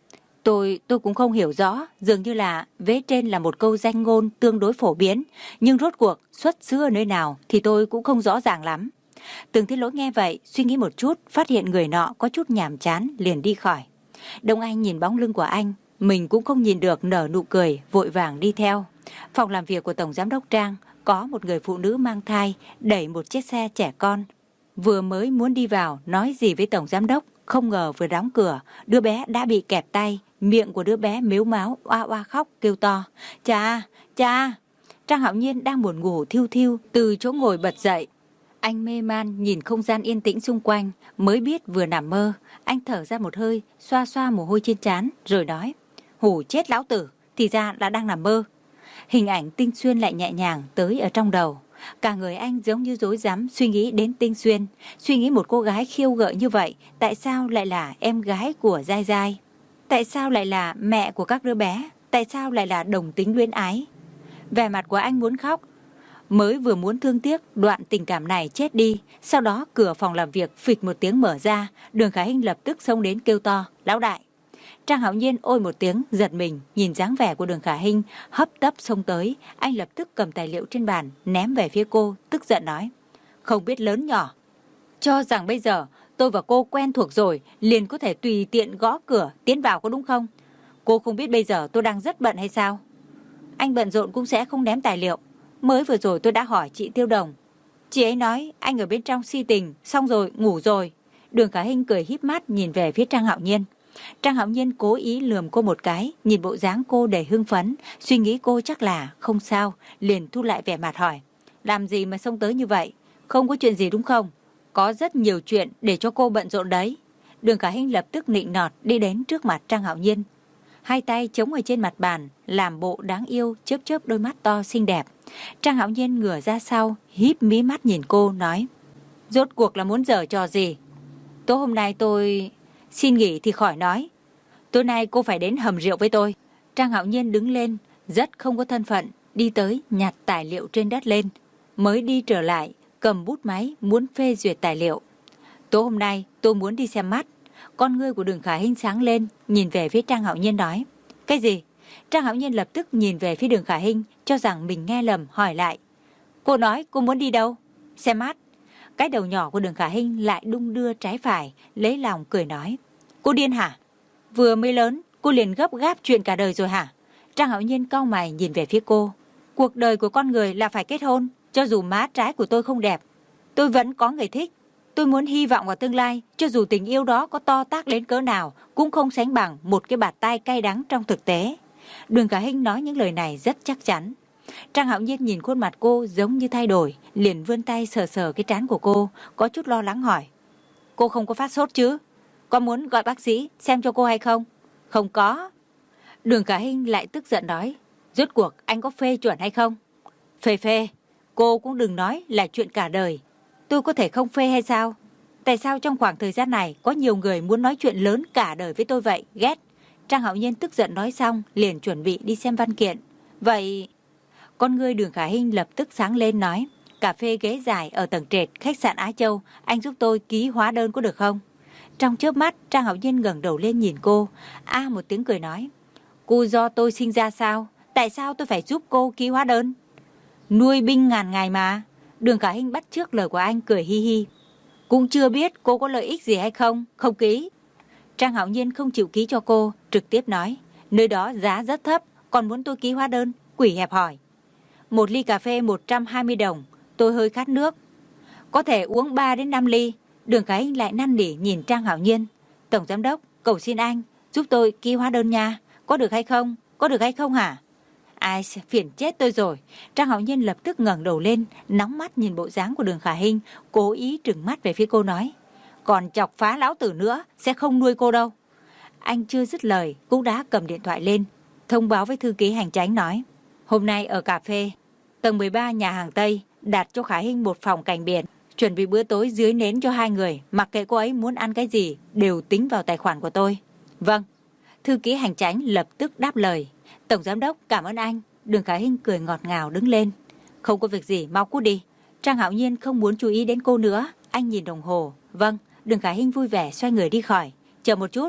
Tôi tôi cũng không hiểu rõ, dường như là vế trên là một câu danh ngôn tương đối phổ biến, nhưng rốt cuộc xuất xứ ở nơi nào thì tôi cũng không rõ ràng lắm. Tường Thiết Lỗi nghe vậy, suy nghĩ một chút, phát hiện người nọ có chút nhàm chán, liền đi khỏi. Đông Anh nhìn bóng lưng của anh, mình cũng không nhìn được, nở nụ cười, vội vàng đi theo. Phòng làm việc của Tổng Giám đốc Trang có một người phụ nữ mang thai, đẩy một chiếc xe trẻ con. Vừa mới muốn đi vào, nói gì với Tổng Giám đốc, không ngờ vừa đóng cửa, đứa bé đã bị kẹp tay, miệng của đứa bé mếu máo, oa oa khóc, kêu to. Cha, cha! Trang Hạo Nhiên đang buồn ngủ thiêu thiêu, từ chỗ ngồi bật dậy. Anh mê man nhìn không gian yên tĩnh xung quanh, mới biết vừa nằm mơ. Anh thở ra một hơi, xoa xoa mồ hôi trên trán, rồi nói. Hù chết lão tử, thì ra là đang nằm mơ. Hình ảnh Tinh Xuyên lại nhẹ nhàng tới ở trong đầu. Cả người anh giống như rối rắm suy nghĩ đến Tinh Xuyên. Suy nghĩ một cô gái khiêu gợi như vậy, tại sao lại là em gái của Giai Giai? Tại sao lại là mẹ của các đứa bé? Tại sao lại là đồng tính luyến ái? Vẻ mặt của anh muốn khóc. Mới vừa muốn thương tiếc đoạn tình cảm này chết đi. Sau đó cửa phòng làm việc phịch một tiếng mở ra. Đường Khả Hinh lập tức xông đến kêu to. Lão đại! Trang Hạo Nhiên ôi một tiếng, giật mình, nhìn dáng vẻ của Đường Khả Hinh, hấp tấp xông tới. Anh lập tức cầm tài liệu trên bàn, ném về phía cô, tức giận nói. Không biết lớn nhỏ. Cho rằng bây giờ tôi và cô quen thuộc rồi, liền có thể tùy tiện gõ cửa, tiến vào có đúng không? Cô không biết bây giờ tôi đang rất bận hay sao? Anh bận rộn cũng sẽ không ném tài liệu. Mới vừa rồi tôi đã hỏi chị Tiêu Đồng. Chị ấy nói anh ở bên trong si tình, xong rồi, ngủ rồi. Đường Khả Hinh cười híp mắt nhìn về phía Trang Hạo Nhiên. Trang Hạo Nhiên cố ý lườm cô một cái, nhìn bộ dáng cô đầy hưng phấn, suy nghĩ cô chắc là không sao, liền thu lại vẻ mặt hỏi. Làm gì mà xông tới như vậy? Không có chuyện gì đúng không? Có rất nhiều chuyện để cho cô bận rộn đấy. Đường Khả Hinh lập tức nịnh nọt đi đến trước mặt Trang Hạo Nhiên. Hai tay chống ở trên mặt bàn, làm bộ đáng yêu, chớp chớp đôi mắt to xinh đẹp. Trang Hạo Nhiên ngửa ra sau, híp mí mắt nhìn cô, nói. Rốt cuộc là muốn giở trò gì? Tối hôm nay tôi... Xin nghỉ thì khỏi nói. Tối nay cô phải đến hầm rượu với tôi. Trang Hạo Nhiên đứng lên, rất không có thân phận, đi tới nhặt tài liệu trên đất lên. Mới đi trở lại, cầm bút máy muốn phê duyệt tài liệu. Tối hôm nay tôi muốn đi xem mắt. Con ngươi của Đường Khả Hinh sáng lên, nhìn về phía Trang Hạo Nhiên nói. Cái gì? Trang Hạo Nhiên lập tức nhìn về phía Đường Khả Hinh, cho rằng mình nghe lầm, hỏi lại. Cô nói cô muốn đi đâu? Xem mắt. Cái đầu nhỏ của Đường Khả Hinh lại đung đưa trái phải, lấy lòng cười nói. Cô điên hả? Vừa mới lớn, cô liền gấp gáp chuyện cả đời rồi hả? Trang Hạo Nhiên cau mày nhìn về phía cô. Cuộc đời của con người là phải kết hôn, cho dù má trái của tôi không đẹp. Tôi vẫn có người thích. Tôi muốn hy vọng vào tương lai, cho dù tình yêu đó có to tát đến cỡ nào, cũng không sánh bằng một cái bạt tai cay đắng trong thực tế. Đường Khả Hinh nói những lời này rất chắc chắn. Trang Hạo Nhiên nhìn khuôn mặt cô giống như thay đổi, liền vươn tay sờ sờ cái trán của cô, có chút lo lắng hỏi. Cô không có phát sốt chứ? Có muốn gọi bác sĩ xem cho cô hay không? Không có. Đường Khả Hinh lại tức giận nói. Rốt cuộc anh có phê chuẩn hay không? Phê phê. Cô cũng đừng nói là chuyện cả đời. Tôi có thể không phê hay sao? Tại sao trong khoảng thời gian này có nhiều người muốn nói chuyện lớn cả đời với tôi vậy? Ghét. Trang Hạo Nhiên tức giận nói xong, liền chuẩn bị đi xem văn kiện. Vậy... Con ngươi Đường Khả Hinh lập tức sáng lên nói. Cà phê ghế dài ở tầng trệt khách sạn Á Châu, anh giúp tôi ký hóa đơn có được không? Trong chớp mắt, Trang Hạo Nhiên ngẩng đầu lên nhìn cô. A à, một tiếng cười nói. Cô do tôi sinh ra sao? Tại sao tôi phải giúp cô ký hóa đơn? Nuôi binh ngàn ngày mà. Đường Khả Hinh bắt chước lời của anh, cười hi hi. Cũng chưa biết cô có lợi ích gì hay không, không ký. Trang Hạo Nhiên không chịu ký cho cô, trực tiếp nói. Nơi đó giá rất thấp, còn muốn tôi ký hóa đơn, quỷ hẹp hỏi. Một ly cà phê một trăm hai mươi đồng, tôi hơi khát nước. Có thể uống ba đến năm ly. Đường Khả Hinh lại năn nỉ nhìn Trang Hạo Nhiên. Tổng giám đốc, cầu xin anh, giúp tôi ký hóa đơn nha. Có được hay không? Có được hay không hả? Ai, phiền chết tôi rồi. Trang Hạo Nhiên lập tức ngẩng đầu lên, nóng mắt nhìn bộ dáng của Đường Khả Hinh, cố ý trừng mắt về phía cô nói. Còn chọc phá lão tử nữa, sẽ không nuôi cô đâu. Anh chưa dứt lời, cũng đã cầm điện thoại lên, thông báo với thư ký hành chánh nói. Hôm nay ở cà phê, tầng mười ba nhà hàng Tây, đặt cho Khả Hinh một phòng cảnh biển. Chuẩn bị bữa tối dưới nến cho hai người, mặc kệ cô ấy muốn ăn cái gì, đều tính vào tài khoản của tôi. Vâng. Thư ký hành chánh lập tức đáp lời. Tổng giám đốc, cảm ơn anh. Đường Khả Hinh cười ngọt ngào đứng lên. Không có việc gì, mau cút đi. Trang Hạo Nhiên không muốn chú ý đến cô nữa. Anh nhìn đồng hồ. Vâng. Đường Khả Hinh vui vẻ xoay người đi khỏi. Chờ một chút.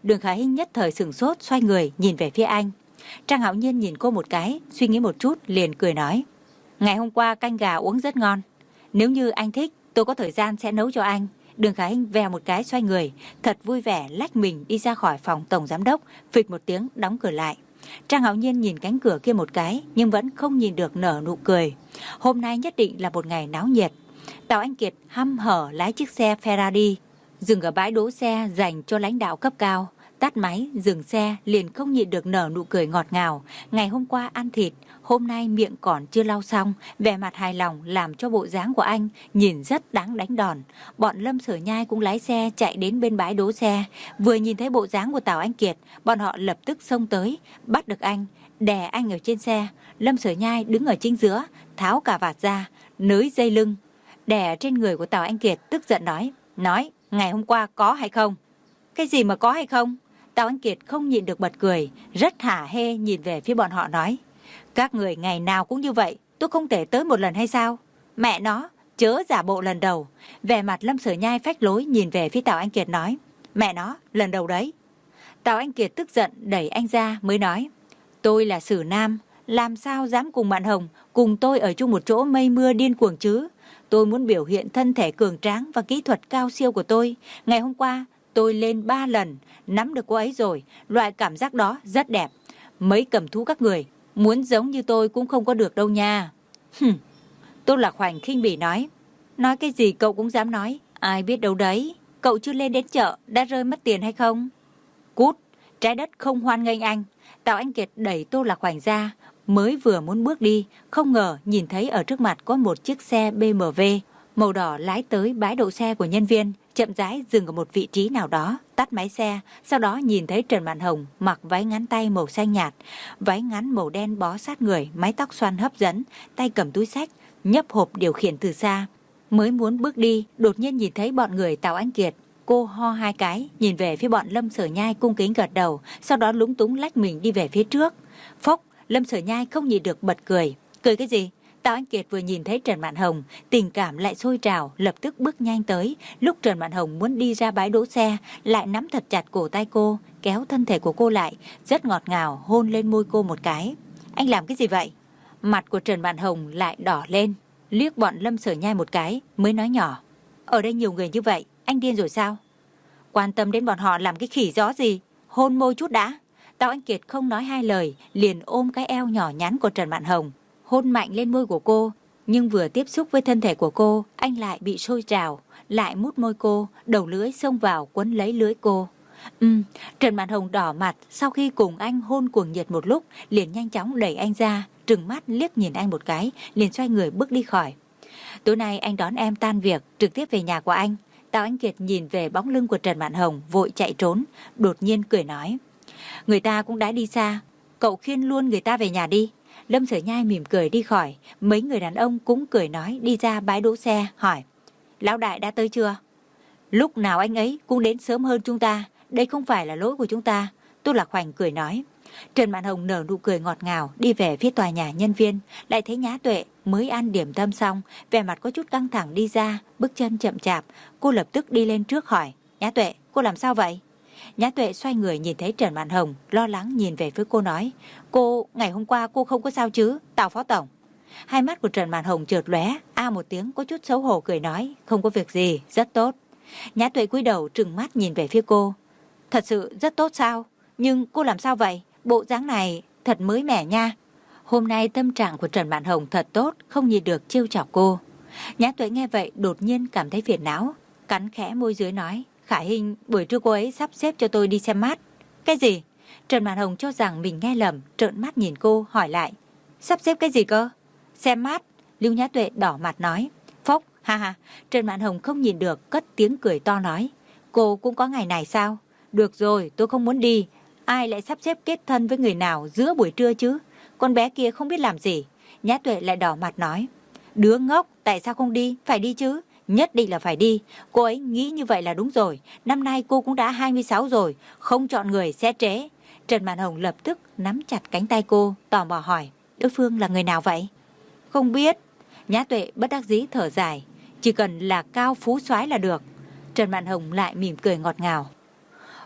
Đường Khải Hinh nhất thời sửng sốt, xoay người nhìn về phía anh. Trang Hạo Nhiên nhìn cô một cái, suy nghĩ một chút liền cười nói: Ngày hôm qua canh gà uống rất ngon, nếu như anh thích tôi có thời gian sẽ nấu cho anh. Đường Khải Hinh vèo một cái xoay người, thật vui vẻ lách mình đi ra khỏi phòng tổng giám đốc, phịch một tiếng đóng cửa lại. Trang Hạo Nhiên nhìn cánh cửa kia một cái nhưng vẫn không nhìn được nở nụ cười. Hôm nay nhất định là một ngày náo nhiệt. Tào Anh Kiệt hăm hở lái chiếc xe Ferrari dừng ở bãi đỗ xe dành cho lãnh đạo cấp cao. Tắt máy dừng xe liền không nhịn được nở nụ cười ngọt ngào. Ngày hôm qua ăn thịt, hôm nay miệng còn chưa lau xong, vẻ mặt hài lòng làm cho bộ dáng của anh nhìn rất đáng đánh đòn. Bọn Lâm Sở Nhai cũng lái xe chạy đến bên bãi đỗ xe, vừa nhìn thấy bộ dáng của Tào Anh Kiệt, bọn họ lập tức xông tới, bắt được anh, đè anh ở trên xe. Lâm Sở Nhai đứng ở chính giữa, tháo cà vạt ra, nới dây lưng, đè trên người của Tào Anh Kiệt, tức giận nói: Nói, ngày hôm qua có hay không? Cái gì mà có hay không? Tào Anh Kiệt không nhịn được bật cười, rất hả hê nhìn về phía bọn họ nói: Các người ngày nào cũng như vậy, tôi không thể tới một lần hay sao? Mẹ nó, chớ giả bộ lần đầu. Vẻ mặt Lâm Sở Nhai phách lối nhìn về phía Tào Anh Kiệt nói: Mẹ nó, lần đầu đấy. Tào Anh Kiệt tức giận đẩy anh ra mới nói: Tôi là Sử Nam, làm sao dám cùng Mạn Hồng cùng tôi ở chung một chỗ mây mưa điên cuồng chứ? Tôi muốn biểu hiện thân thể cường tráng và kỹ thuật cao siêu của tôi. Ngày hôm qua tôi lên ba lần, nắm được cô ấy rồi, loại cảm giác đó rất đẹp. Mấy cầm thú các người muốn giống như tôi cũng không có được đâu nha. Hừm. Tô Lạc Hoành khinh bỉ nói: Nói cái gì cậu cũng dám nói, ai biết đâu đấy, cậu chưa lên đến chợ đã rơi mất tiền hay không? Cút, trái đất không hoan nghênh anh. Tào Anh Kiệt đẩy Tô Lạc Hoành ra, mới vừa muốn bước đi, không ngờ nhìn thấy ở trước mặt có một chiếc xe bê em vê màu đỏ lái tới bãi đậu xe của nhân viên, chậm rãi dừng ở một vị trí nào đó, tắt máy xe. Sau đó nhìn thấy Trần Mạn Hồng mặc váy ngắn tay màu xanh nhạt, váy ngắn màu đen bó sát người, mái tóc xoăn hấp dẫn, tay cầm túi xách, nhấp hộp điều khiển từ xa. Mới muốn bước đi, đột nhiên nhìn thấy bọn người Tào Anh Kiệt. Cô ho hai cái, nhìn về phía bọn Lâm Sở Nhai cung kính gật đầu, sau đó lúng túng lách mình đi về phía trước. Phốc, Lâm Sở Nhai không nhịn được bật cười. Cười cái gì? Tào Anh Kiệt vừa nhìn thấy Trần Mạn Hồng, tình cảm lại sôi trào, lập tức bước nhanh tới. Lúc Trần Mạn Hồng muốn đi ra bãi đỗ xe, lại nắm thật chặt cổ tay cô, kéo thân thể của cô lại, rất ngọt ngào hôn lên môi cô một cái. Anh làm cái gì vậy? Mặt của Trần Mạn Hồng lại đỏ lên, liếc bọn Lâm Sở Nhai một cái, mới nói nhỏ: Ở đây nhiều người như vậy, anh điên rồi sao? Quan tâm đến bọn họ làm cái khỉ gió gì? Hôn môi chút đã. Tào Anh Kiệt không nói hai lời, liền ôm cái eo nhỏ nhắn của Trần Mạn Hồng, hôn mạnh lên môi của cô. Nhưng vừa tiếp xúc với thân thể của cô, anh lại bị sôi trào, lại mút môi cô, đầu lưỡi xông vào quấn lấy lưỡi cô. Ừm, Trần Mạn Hồng đỏ mặt, sau khi cùng anh hôn cuồng nhiệt một lúc, liền nhanh chóng đẩy anh ra, trừng mắt liếc nhìn anh một cái, liền xoay người bước đi khỏi. Tối nay anh đón em tan việc, trực tiếp về nhà của anh. Tào Anh Kiệt nhìn về bóng lưng của Trần Mạn Hồng, vội chạy trốn, đột nhiên cười nói: Người ta cũng đã đi xa, cậu khiêng luôn người ta về nhà đi. Lâm Sở Nhai mỉm cười đi khỏi, mấy người đàn ông cũng cười nói đi ra bãi đỗ xe, hỏi: Lão đại đã tới chưa? Lúc nào anh ấy cũng đến sớm hơn chúng ta, đây không phải là lỗi của chúng ta. Tô Lạc Hoành cười nói. Trần Mạn Hồng nở nụ cười ngọt ngào đi về phía tòa nhà nhân viên, lại thấy Nhã Tuệ mới ăn điểm tâm xong, vẻ mặt có chút căng thẳng đi ra, bước chân chậm chạp. Cô lập tức đi lên trước hỏi: Nhã Tuệ, cô làm sao vậy? Nhã Tuệ xoay người nhìn thấy Trần Mạn Hồng, lo lắng nhìn về phía cô nói: Cô, ngày hôm qua cô không có sao chứ, Tào Phó Tổng? Hai mắt của Trần Mạn Hồng chợt lóe, a một tiếng có chút xấu hổ cười nói: Không có việc gì, rất tốt. Nhã Tuệ cúi đầu trừng mắt nhìn về phía cô: Thật sự rất tốt sao? Nhưng cô làm sao vậy? Bộ dáng này thật mới mẻ nha. Hôm nay tâm trạng của Trần Mạn Hồng thật tốt, không nhìn được trêu chọc cô. Nhã Tuệ nghe vậy đột nhiên cảm thấy phiền não, cắn khẽ môi dưới nói: Khải Hinh, buổi trưa cô ấy sắp xếp cho tôi đi xem mát. Cái gì? Trần Mạn Hồng cho rằng mình nghe lầm, trợn mắt nhìn cô, hỏi lại: Sắp xếp cái gì cơ? Xem mát. Lưu Nhã Tuệ đỏ mặt nói. Phốc, ha ha. Trần Mạn Hồng không nhìn được, cất tiếng cười to nói: Cô cũng có ngày này sao? Được rồi, tôi không muốn đi. Ai lại sắp xếp kết thân với người nào giữa buổi trưa chứ? Con bé kia không biết làm gì. Nhã Tuệ lại đỏ mặt nói: Đứa ngốc, tại sao không đi? Phải đi chứ. Nhất định là phải đi. Cô ấy nghĩ như vậy là đúng rồi. Năm nay cô cũng đã hai mươi sáu rồi, không chọn người sẽ trễ. Trần Mạn Hồng lập tức nắm chặt cánh tay cô, tò mò hỏi: Đối phương là người nào vậy? Không biết. Nhã Tuệ bất đắc dĩ thở dài: Chỉ cần là cao phú soái là được. Trần Mạn Hồng lại mỉm cười ngọt ngào: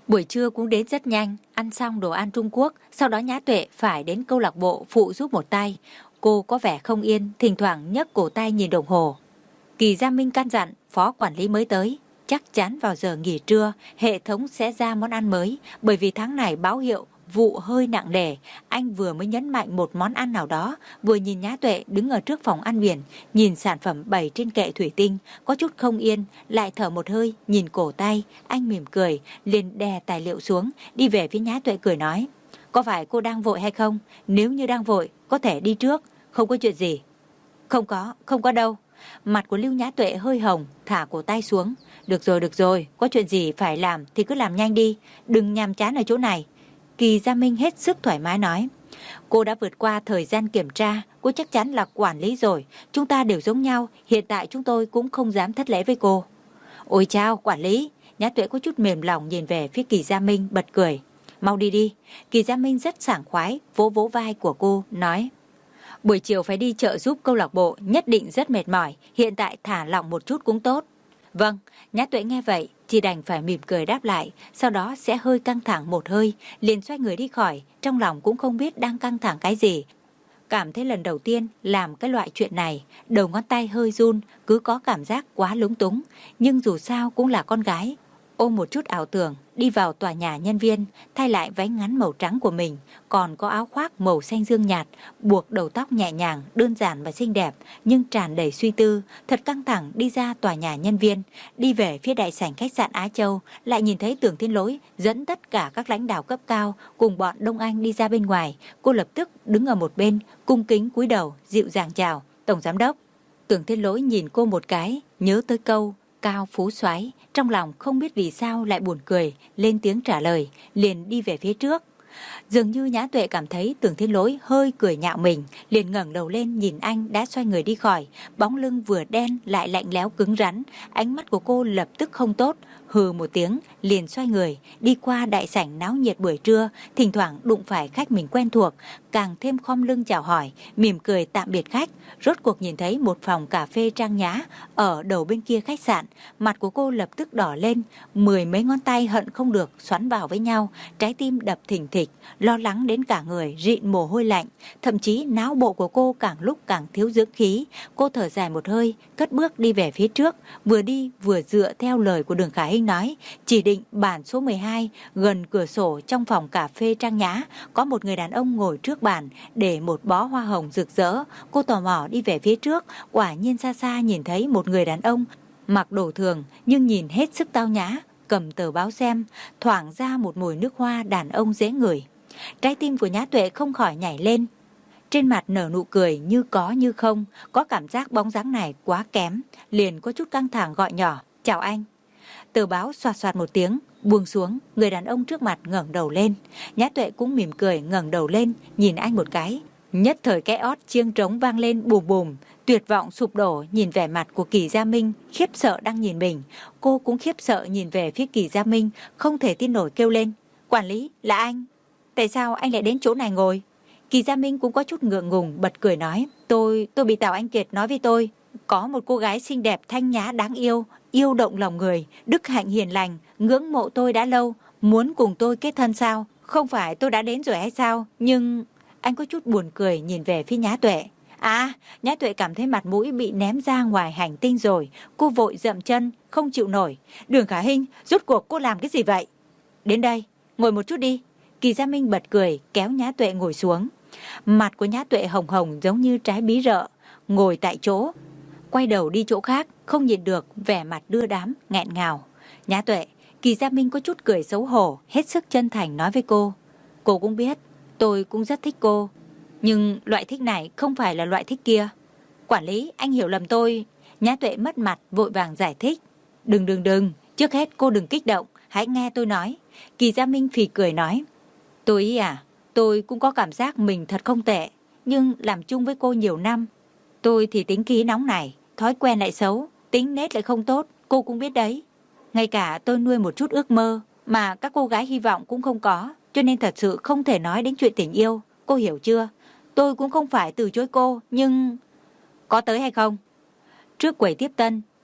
Buổi trưa cũng đến rất nhanh, ăn xong đồ ăn Trung Quốc, sau đó Nhã Tuệ phải đến câu lạc bộ phụ giúp một tay. Cô có vẻ không yên, thỉnh thoảng nhấc cổ tay nhìn đồng hồ. Kỳ Gia Minh căn dặn phó quản lý mới tới, chắc chắn vào giờ nghỉ trưa, hệ thống sẽ ra món ăn mới, bởi vì tháng này báo hiệu vụ hơi nặng nề. Anh vừa mới nhấn mạnh một món ăn nào đó, vừa nhìn Nhã Tuệ đứng ở trước phòng ăn biển, nhìn sản phẩm bày trên kệ thủy tinh, có chút không yên, lại thở một hơi, nhìn cổ tay, anh mỉm cười, liền đè tài liệu xuống, đi về phía Nhã Tuệ cười nói, có phải cô đang vội hay không? Nếu như đang vội, có thể đi trước, không có chuyện gì. Không có, không có đâu. Mặt của Lưu Nhã Tuệ hơi hồng, thả cổ tay xuống. Được rồi, được rồi, có chuyện gì phải làm thì cứ làm nhanh đi, đừng nhàm chán ở chỗ này. Kỳ Gia Minh hết sức thoải mái nói. Cô đã vượt qua thời gian kiểm tra, cô chắc chắn là quản lý rồi. Chúng ta đều giống nhau, hiện tại chúng tôi cũng không dám thất lễ với cô. Ôi chao, quản lý. Nhã Tuệ có chút mềm lòng nhìn về phía Kỳ Gia Minh, bật cười. Mau đi đi. Kỳ Gia Minh rất sảng khoái, vỗ vỗ vai của cô, nói. Buổi chiều phải đi chợ giúp câu lạc bộ, nhất định rất mệt mỏi, hiện tại thả lỏng một chút cũng tốt. Vâng, Nhã Tuệ nghe vậy, chỉ đành phải mỉm cười đáp lại, sau đó sẽ hơi căng thẳng một hơi, liền xoay người đi khỏi, trong lòng cũng không biết đang căng thẳng cái gì. Cảm thấy lần đầu tiên làm cái loại chuyện này, đầu ngón tay hơi run, cứ có cảm giác quá lúng túng, nhưng dù sao cũng là con gái. Ôm một chút ảo tưởng, đi vào tòa nhà nhân viên, thay lại váy ngắn màu trắng của mình, còn có áo khoác màu xanh dương nhạt, buộc đầu tóc nhẹ nhàng, đơn giản và xinh đẹp, nhưng tràn đầy suy tư, thật căng thẳng đi ra tòa nhà nhân viên, đi về phía đại sảnh khách sạn Á Châu, lại nhìn thấy Tưởng Thiên Lỗi dẫn tất cả các lãnh đạo cấp cao cùng bọn Đông Anh đi ra bên ngoài, cô lập tức đứng ở một bên, cung kính cúi đầu, dịu dàng chào, Tổng Giám đốc. Tưởng Thiên Lỗi nhìn cô một cái, nhớ tới câu Cao Phú Soái, trong lòng không biết vì sao lại buồn cười, lên tiếng trả lời, liền đi về phía trước. Dường như Nhã Tuệ cảm thấy Tưởng Thiên Lỗi hơi cười nhạo mình, liền ngẩng đầu lên nhìn anh đã xoay người đi khỏi, bóng lưng vừa đen lại lạnh lẽo cứng rắn, ánh mắt của cô lập tức không tốt, hừ một tiếng, liền xoay người, đi qua đại sảnh náo nhiệt buổi trưa, thỉnh thoảng đụng phải khách mình quen thuộc, càng thêm khom lưng chào hỏi, mỉm cười tạm biệt khách, rốt cuộc nhìn thấy một phòng cà phê trang nhã ở đầu bên kia khách sạn, mặt của cô lập tức đỏ lên, mười mấy ngón tay hận không được xoắn vào với nhau, trái tim đập thình thịch, lo lắng đến cả người rịn mồ hôi lạnh, thậm chí não bộ của cô càng lúc càng thiếu dưỡng khí. Cô thở dài một hơi, cất bước đi về phía trước, vừa đi vừa dựa theo lời của Đường Khả Hinh nói, chỉ định bàn số mười hai, gần cửa sổ trong phòng cà phê trang nhã, có một người đàn ông ngồi trước bàn, để một bó hoa hồng rực rỡ. Cô tò mò đi về phía trước, quả nhiên xa xa nhìn thấy một người đàn ông mặc đồ thường nhưng nhìn hết sức tao nhã, cầm tờ báo xem, thoảng ra một mùi nước hoa đàn ông dễ ngửi. Trái tim của Nhã Tuệ không khỏi nhảy lên, trên mặt nở nụ cười như có như không, có cảm giác bóng dáng này quá kém, liền có chút căng thẳng gọi nhỏ, chào anh. Tờ báo xoạt xoạt một tiếng, buông xuống, người đàn ông trước mặt ngẩng đầu lên, Nhã Tuệ cũng mỉm cười ngẩng đầu lên, nhìn anh một cái. Nhất thời cái ót chiêng trống vang lên bùm bùm, tuyệt vọng sụp đổ nhìn vẻ mặt của Kỳ Gia Minh, khiếp sợ đang nhìn mình. Cô cũng khiếp sợ nhìn về phía Kỳ Gia Minh, không thể tin nổi kêu lên, quản lý, là anh. Tại sao anh lại đến chỗ này ngồi? Kỳ Gia Minh cũng có chút ngượng ngùng, bật cười nói, tôi, tôi bị Tào Anh Kiệt nói với tôi, có một cô gái xinh đẹp thanh nhã đáng yêu, yêu động lòng người, đức hạnh hiền lành, ngưỡng mộ tôi đã lâu, muốn cùng tôi kết thân sao? Không phải tôi đã đến rồi hay sao? Nhưng... Anh có chút buồn cười nhìn về phía Nhã Tuệ. À, Nhã Tuệ cảm thấy mặt mũi bị ném ra ngoài hành tinh rồi. Cô vội dậm chân, không chịu nổi. Đường Khả Hinh, rốt cuộc cô làm cái gì vậy? Đến đây, ngồi một chút đi. Kỳ Gia Minh bật cười, kéo Nhã Tuệ ngồi xuống. Mặt của Nhã Tuệ hồng hồng giống như trái bí rợ, ngồi tại chỗ. Quay đầu đi chỗ khác, không nhìn được, vẻ mặt đưa đám, nghẹn ngào. Nhã Tuệ, Kỳ Gia Minh có chút cười xấu hổ, hết sức chân thành nói với cô. Cô cũng biết, tôi cũng rất thích cô, nhưng loại thích này không phải là loại thích kia. Quản lý, anh hiểu lầm tôi. Nhã Tuệ mất mặt vội vàng giải thích. Đừng đừng đừng, trước hết cô đừng kích động, hãy nghe tôi nói. Kỳ Gia Minh phì cười nói. Tôi ý à, tôi cũng có cảm giác mình thật không tệ, nhưng làm chung với cô nhiều năm. Tôi thì tính khí nóng này, thói quen lại xấu, tính nết lại không tốt, cô cũng biết đấy. Ngay cả tôi nuôi một chút ước mơ mà các cô gái hy vọng cũng không có, cho nên thật sự không thể nói đến chuyện tình yêu, cô hiểu chưa? Tôi cũng không phải từ chối cô, nhưng... Có tới hay không? Trước quầy tiếp tân,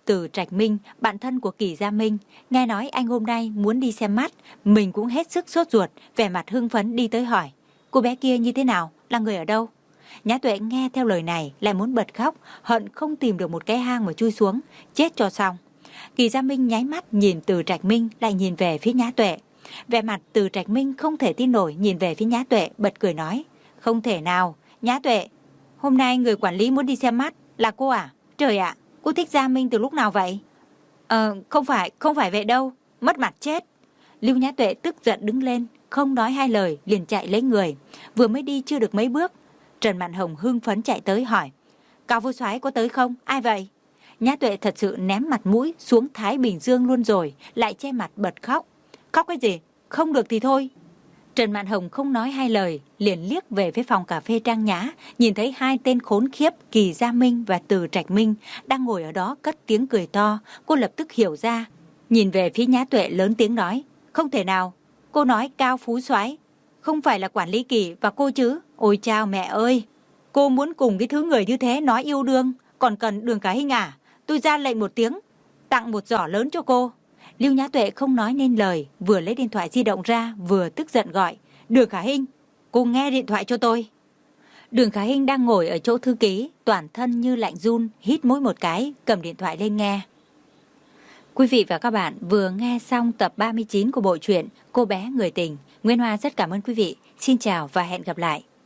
Từ Trạch Minh, bạn thân của Kỳ Gia Minh, nghe nói anh hôm nay muốn đi xem mắt, mình cũng hết sức sốt ruột, vẻ mặt hưng phấn đi tới hỏi, cô bé kia như thế nào, là người ở đâu? Nhã Tuệ nghe theo lời này lại muốn bật khóc, hận không tìm được một cái hang mà chui xuống, chết cho xong. Kỳ Gia Minh nháy mắt nhìn Từ Trạch Minh lại nhìn về phía Nhã Tuệ. Vẻ mặt Từ Trạch Minh không thể tin nổi nhìn về phía Nhã Tuệ, bật cười nói, không thể nào, Nhã Tuệ, hôm nay người quản lý muốn đi xem mắt, là cô à? Trời ạ, cô thích Gia Minh từ lúc nào vậy? Ờ, không phải, không phải vậy đâu, mất mặt chết. Lưu Nhã Tuệ tức giận đứng lên, không nói hai lời, liền chạy lấy người. Vừa mới đi chưa được mấy bước, Trần Mạn Hồng hưng phấn chạy tới hỏi, Cao Vô Soái có tới không? Ai vậy? Nhã Tuệ thật sự ném mặt mũi xuống Thái Bình Dương luôn rồi, lại che mặt bật khóc. Khóc cái gì? Không được thì thôi. Trần Mạn Hồng không nói hai lời, liền liếc về phía phòng cà phê Trang Nhã, nhìn thấy hai tên khốn khiếp Kỳ Gia Minh và Từ Trạch Minh đang ngồi ở đó cất tiếng cười to. Cô lập tức hiểu ra, nhìn về phía Nhã Tuệ lớn tiếng nói, không thể nào, cô nói Cao Phú Soái không phải là quản lý Kỳ và cô chứ? Ôi chao mẹ ơi, cô muốn cùng cái thứ người như thế nói yêu đương, còn cần Đường Khả Hinh à? Tôi ra lệnh một tiếng, tặng một giỏ lớn cho cô. Lưu Nhã Tuệ không nói nên lời, vừa lấy điện thoại di động ra, vừa tức giận gọi, Đường Khả Hinh, cô nghe điện thoại cho tôi. Đường Khả Hinh đang ngồi ở chỗ thư ký, toàn thân như lạnh run, hít mũi một cái, cầm điện thoại lên nghe. Quý vị và các bạn vừa nghe xong tập ba mươi chín của bộ truyện Cô bé người tình. Nguyên Hoa rất cảm ơn quý vị. Xin chào và hẹn gặp lại.